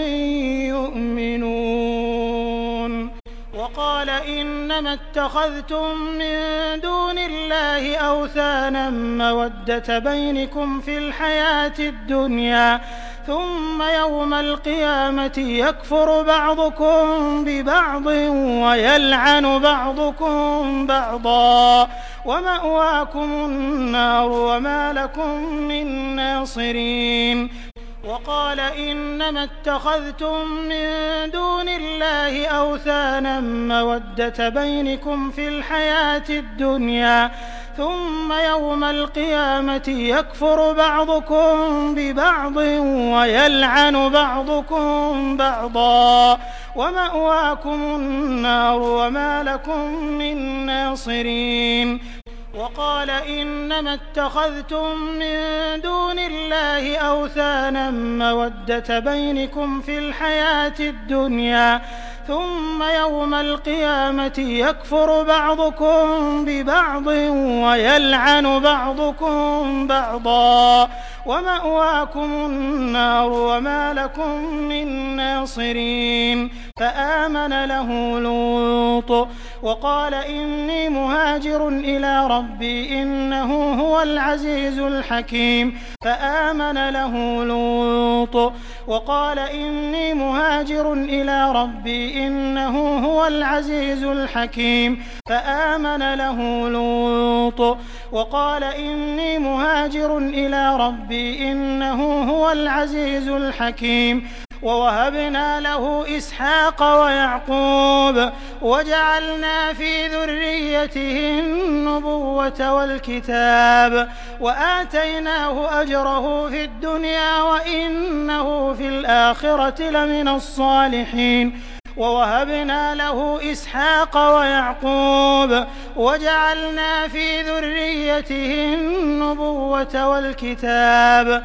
يؤمنون وقال إنما اتخذتم من دون الله أوثانا مودة بينكم في الحياة الدنيا ثم يوم القيامة يكفر بعضكم ببعض ويلعن بعضكم بعضا ومأواكم النار وما لكم من ناصرين وقال إنما اتخذتم من دون الله أوثانا مودة بينكم في الحياة الدنيا ثم يوم القيامة يكفر بعضكم ببعض ويلعن بعضكم بعضا ومأواكم النار وما لكم من ناصرين وقال إنما اتخذتم من دون الله أوثانا مودة بينكم في الحياة الدنيا ثم يوم القيامة يكفر بعضكم ببعض ويلعن بعضكم بعضا ومأواكم النار وما لكم من ناصرين فآمن له لوط وقال إني مهاجر إلى ربي إنه هو العزيز الحكيم فآمن له لوط وقال إني مهاجر إلى ربي إنه هو العزيز الحكيم فآمن له لوط وقال إني مهاجر إلى ربي إنه هو العزيز الحكيم ووهبنا له إسحاق ويعقوب وجعلنا في ذريته النبوة والكتاب وآتيناه أجره في الدنيا وإنه في الآخرة لمن الصالحين ووهبنا له إسحاق ويعقوب وجعلنا في ذريته النبوة والكتاب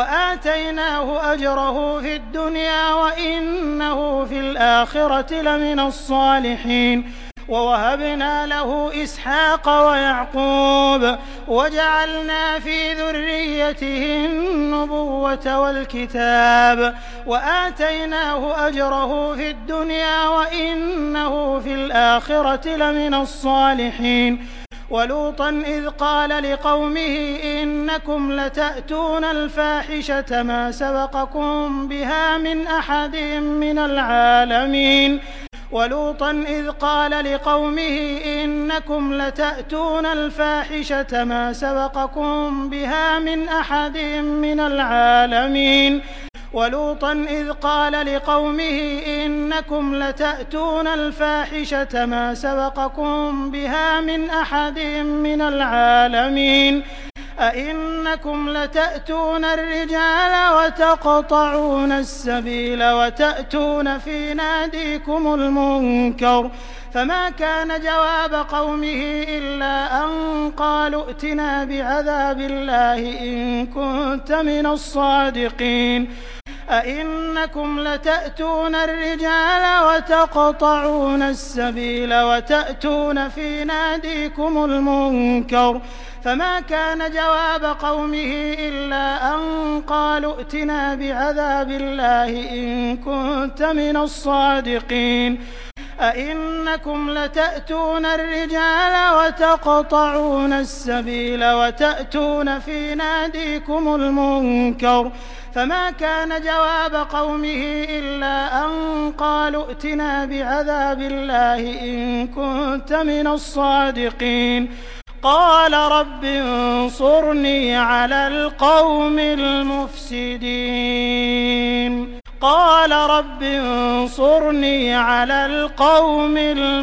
وآتيناه أجره في الدنيا وإنه في الآخرة لمن الصالحين ووهبنا له إسحاق ويعقوب وجعلنا في ذريته النبوة والكتاب وآتيناه أجره في الدنيا وإنه في الآخرة لمن الصالحين ولوطا إذ قال لقومه إنكم لتأتون الفاحشة ما سبقكم بها من أحد من العالمين ولوطا إذ قال لقومه إنكم لتأتون الفاحشة ما سبقكم بها من أحد من العالمين ولوطا إذ قال لقومه إنكم لتأتون الفاحشة ما سبقكم بها من أحد من العالمين أئنكم لتأتون الرجال وتقطعون السبيل وتأتون في ناديكم المنكر فما كان جواب قومه إلا أن قالوا ائتنا بعذاب الله إن كنت من الصادقين أئنكم لتأتون الرجال وتقطعون السبيل وتأتون في ناديكم المنكر فما كان جواب قومه إلا أن قالوا ائتنا بعذاب الله إن كنت من الصادقين أئنكم لتأتون الرجال وتقطعون السبيل وتأتون في ناديكم المنكر فما كان جواب قومه إلا أن قالوا ائتنا بعذاب الله إن كنت من الصادقين قال رب انصرني على القوم المفسدين قال رب انصرني على القوم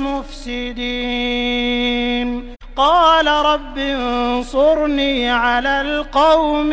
المفسدين قال رب انصرني على القوم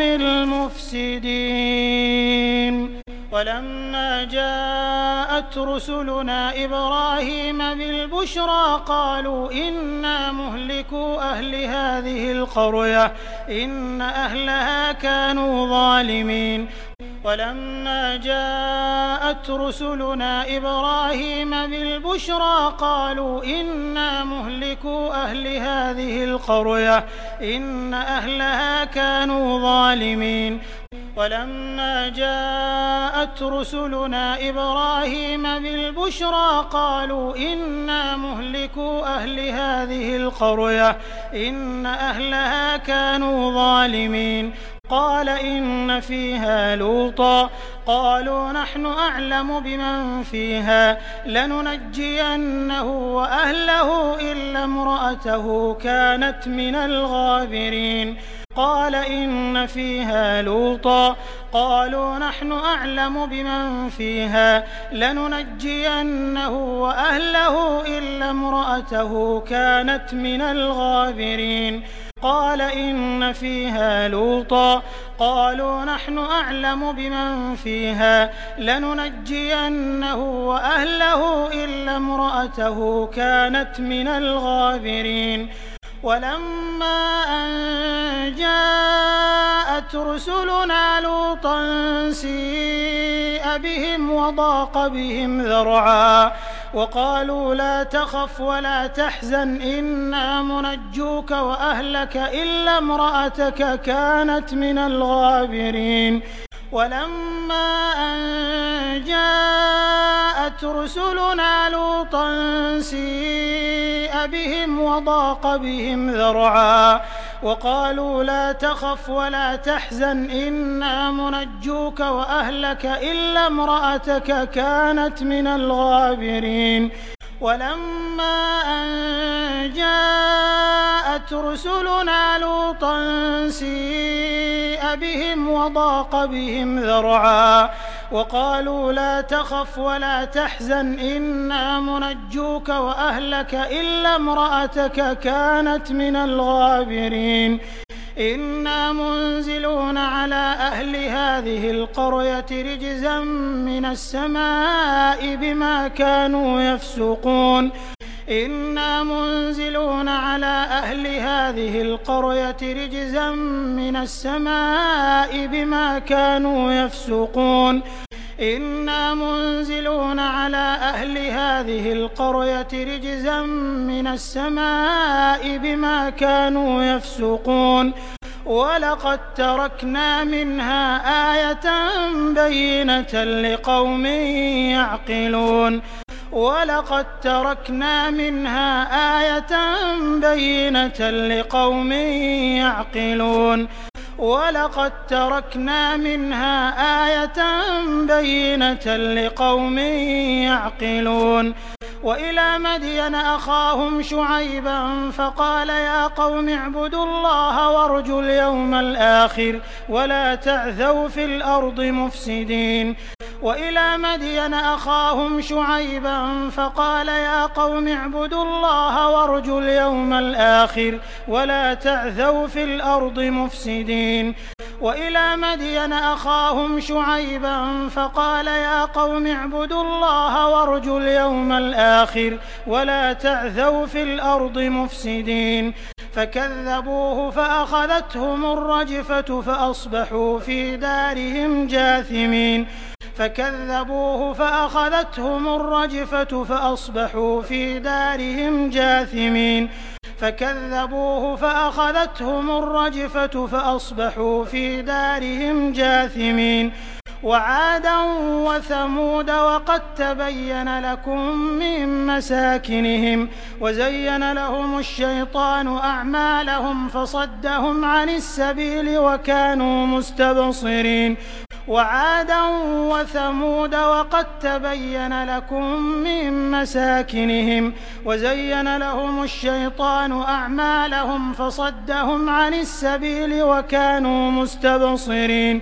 المفسدين ولما جاءت رسلنا إبراهيم بالبشرى قالوا إنا مهلكو أهل هذه القرية إن أهلها كانوا ظالمين ولما جاءت رسلنا إبراهيم بالبشرى قالوا إنا مهلكو أهل هذه القرية إن أهلها كانوا ظالمين ولما جاءت رسلنا إبراهيم بالبشرى قالوا إنا مهلكو أهل هذه القرية إن أهلها كانوا ظالمين قال إن فيها لوطا قالوا نحن أعلم بمن فيها لننجينه وأهله إلا امرأته كانت من الغابرين قال إن فيها لوطا قالوا نحن أعلم بمن فيها لننجينه وأهله إلا امرأته كانت من الغابرين قال إن فيها لوطا قالوا نحن أعلم بمن فيها لننجينه وأهله إلا امرأته كانت من الغابرين ولما أن جاءت رسلنا لوطا سيء بهم وضاق بهم ذرعا وقالوا لا تخف ولا تحزن إنا منجوك وأهلك إلا امرأتك كانت من الغابرين ولما أن جاءت رسلنا لوطا سيء بهم وضاق بهم ذرعا وقالوا لا تخف ولا تحزن إنا منجوك وأهلك إلا امرأتك كانت من الغابرين ولما أن جاءت رسلنا لوطا سيء بهم وضاق بهم ذرعا وقالوا لا تخف ولا تحزن إنا منجوك وأهلك إلا امرأتك كانت من الغابرين إنا منزلون على أهل هذه القرية رجزا من السماء بما كانوا يفسقون إنا منزلون على أهل هذه القرية رجزا من السماء بما كانوا يفسقون إنا منزلون على أهل هذه القرية رجزا من السماء بما كانوا يفسقون ولقد تركنا منها آية بينة لقوم يعقلون ولقد تركنا منها آية بينة لقوم يعقلون ولقد تركنا منها آية بينة لقوم يعقلون وإلى مدين أخاهم شعيبا فقال يا قوم اعبدوا الله وارجوا اليوم الآخر ولا تعثوا في الأرض مفسدين وإلى مدين أخاهم شعيبا فقال يا قوم اعبدوا الله وارجوا اليوم الآخر ولا تعثوا في الأرض مفسدين وإلى مدين أخاهم شعيبا فقال يا قوم اعبدوا الله وارجوا اليوم الآخر ولا تعثوا في الأرض مفسدين فكذبوه فأخذتهم الرجفة فأصبحوا في دارهم جاثمين فكذبوه فأخذتهم الرجفة فأصبحوا في دارهم جاثمين فكذبوه فأخذتهم الرجفة فأصبحوا في دارهم جاثمين وعادا وثمود وقد تبين لكم من مساكنهم وزين لهم الشيطان أعمالهم فصدهم عن السبيل وكانوا مستبصرين وعادا وثمود وقد تبين لكم من مساكنهم وزين لهم الشيطان أعمالهم فصدهم عن السبيل وكانوا مستبصرين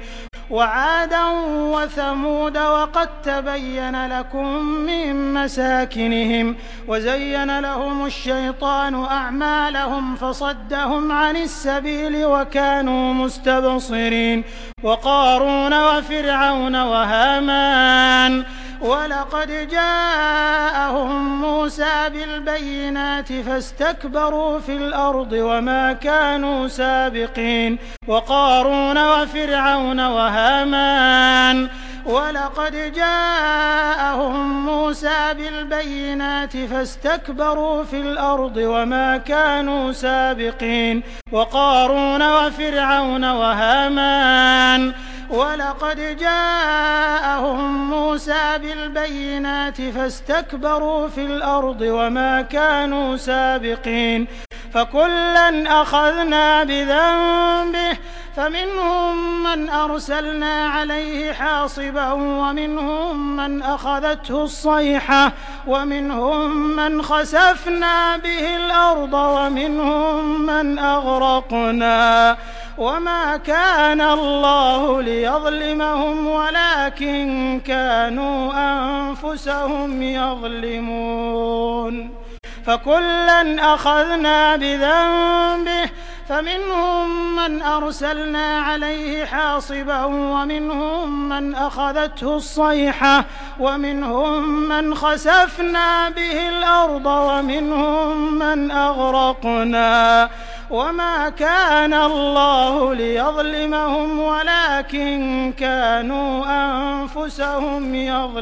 وعادا وثمود وقد تبين لكم من مساكنهم وزين لهم الشيطان أعمالهم فصدهم عن السبيل وكانوا مستبصرين وقارون وفرعون وهامان ولقد جاءهم موسى بالبينات فاستكبروا في الأرض وما كانوا سابقين وقارون وفرعون وهامان ولقد جاءهم موسى بالبينات فاستكبروا في الأرض وما كانوا سابقين وقارون وفرعون وهامان ولقد جاءهم موسى بالبينات فاستكبروا في الأرض وما كانوا سابقين فكلا أخذنا بذنبه فمنهم من أرسلنا عليه حاصبا ومنهم من أخذته الصيحة ومنهم من خسفنا به الأرض ومنهم من أغرقنا وما كان الله ليظلمهم ولكن كانوا أنفسهم يظلمون فكلا أخذنا بذنبه فمنهم من أرسلنا عليه حاصبا ومنهم من أخذته الصيحة ومنهم من خسفنا به الأرض ومنهم من أغرقنا وما كان الله ليظلمهم ولكن كانوا أنفسهم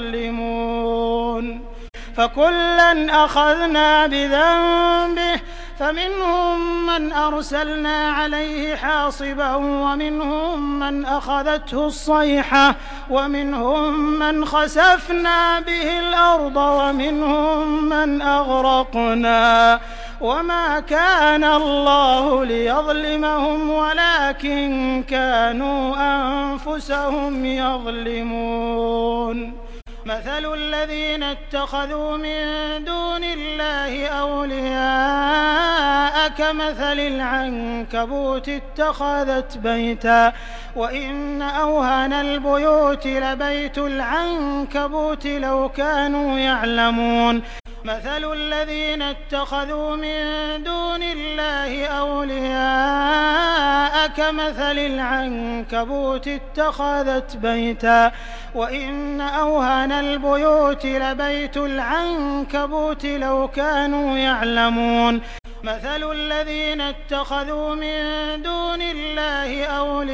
يظلمون فكلا أخذنا بذنبه فمنهم من أرسلنا عليه حاصبا ومنهم من أخذته الصيحة ومنهم من خسفنا به الأرض ومنهم من أغرقنا وما كان الله ليظلمهم ولكن كانوا أنفسهم يظلمون مثل الذين اتخذوا من دون الله أولياء كمثل العنكبوت اتخذت بيتا وإن أوهن البيوت لبيت العنكبوت لو كانوا يعلمون مثل الذين اتخذوا من دون الله أولياء كمثل العنكبوت اتخذت بيتا وإن أوهن البيوت لبيت العنكبوت لو كانوا يعلمون مثل الذين اتخذوا من دون الله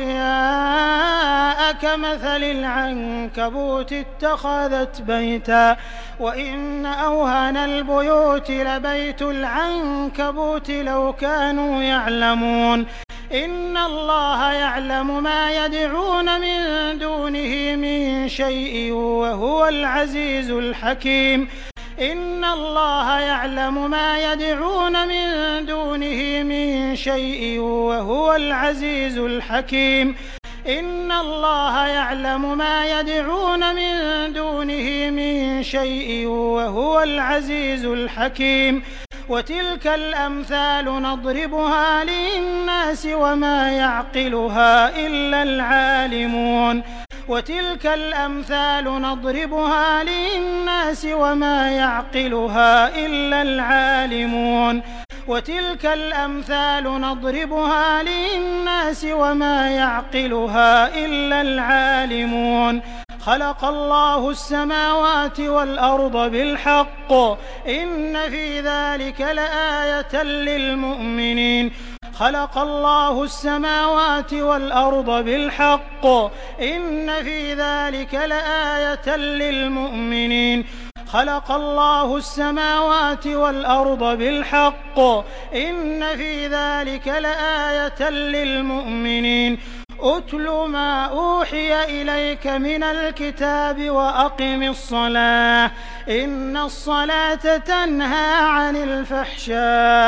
أولياء كمثل العنكبوت اتخذت بيتا وإن أوهن البيوت لبيت العنكبوت لو كانوا يعلمون إن الله يعلم ما يدعون من دونه من شيء وهو العزيز الحكيم إن الله يعلم ما يدعون من دونه من شيء وهو العزيز الحكيم إن الله يعلم ما يدعون من دونه من شيء وهو العزيز الحكيم وتلك الأمثال نضربها للناس وما يعقلها إلا العالمون وتلك الأمثال نضربها للناس وما يعقلها إلا العالمون وتلك الأمثال نضربها للناس وما يعقلها إلا العالمون خلق الله السماوات والأرض بالحق إن في ذلك لآية للمؤمنين خلق الله السماوات والأرض بالحق إن في ذلك لآية للمؤمنين خلق الله السماوات والأرض بالحق إن في ذلك لآية للمؤمنين أتل ما أوحي إليك من الكتاب وأقم الصلاة إن الصلاة تنهى عن الفحشاء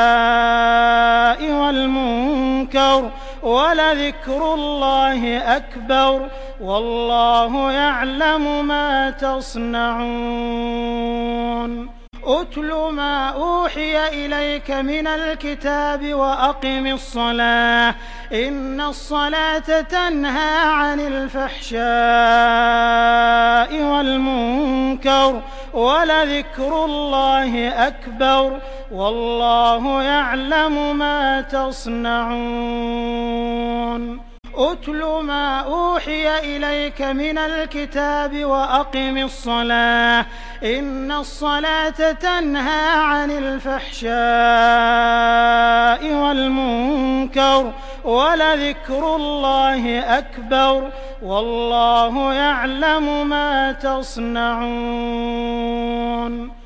والمنكر ولذكر الله أكبر والله يعلم ما تصنعون اتل ما أوحي إليك من الكتاب وأقم الصلاة إن الصلاة تنهى عن الفحشاء والمنكر ولذكر الله أكبر والله يعلم ما تصنعون اتل ما أوحي إليك من الكتاب وأقم الصلاة إن الصلاة تنهى عن الفحشاء والمنكر ولذكر الله أكبر والله يعلم ما تصنعون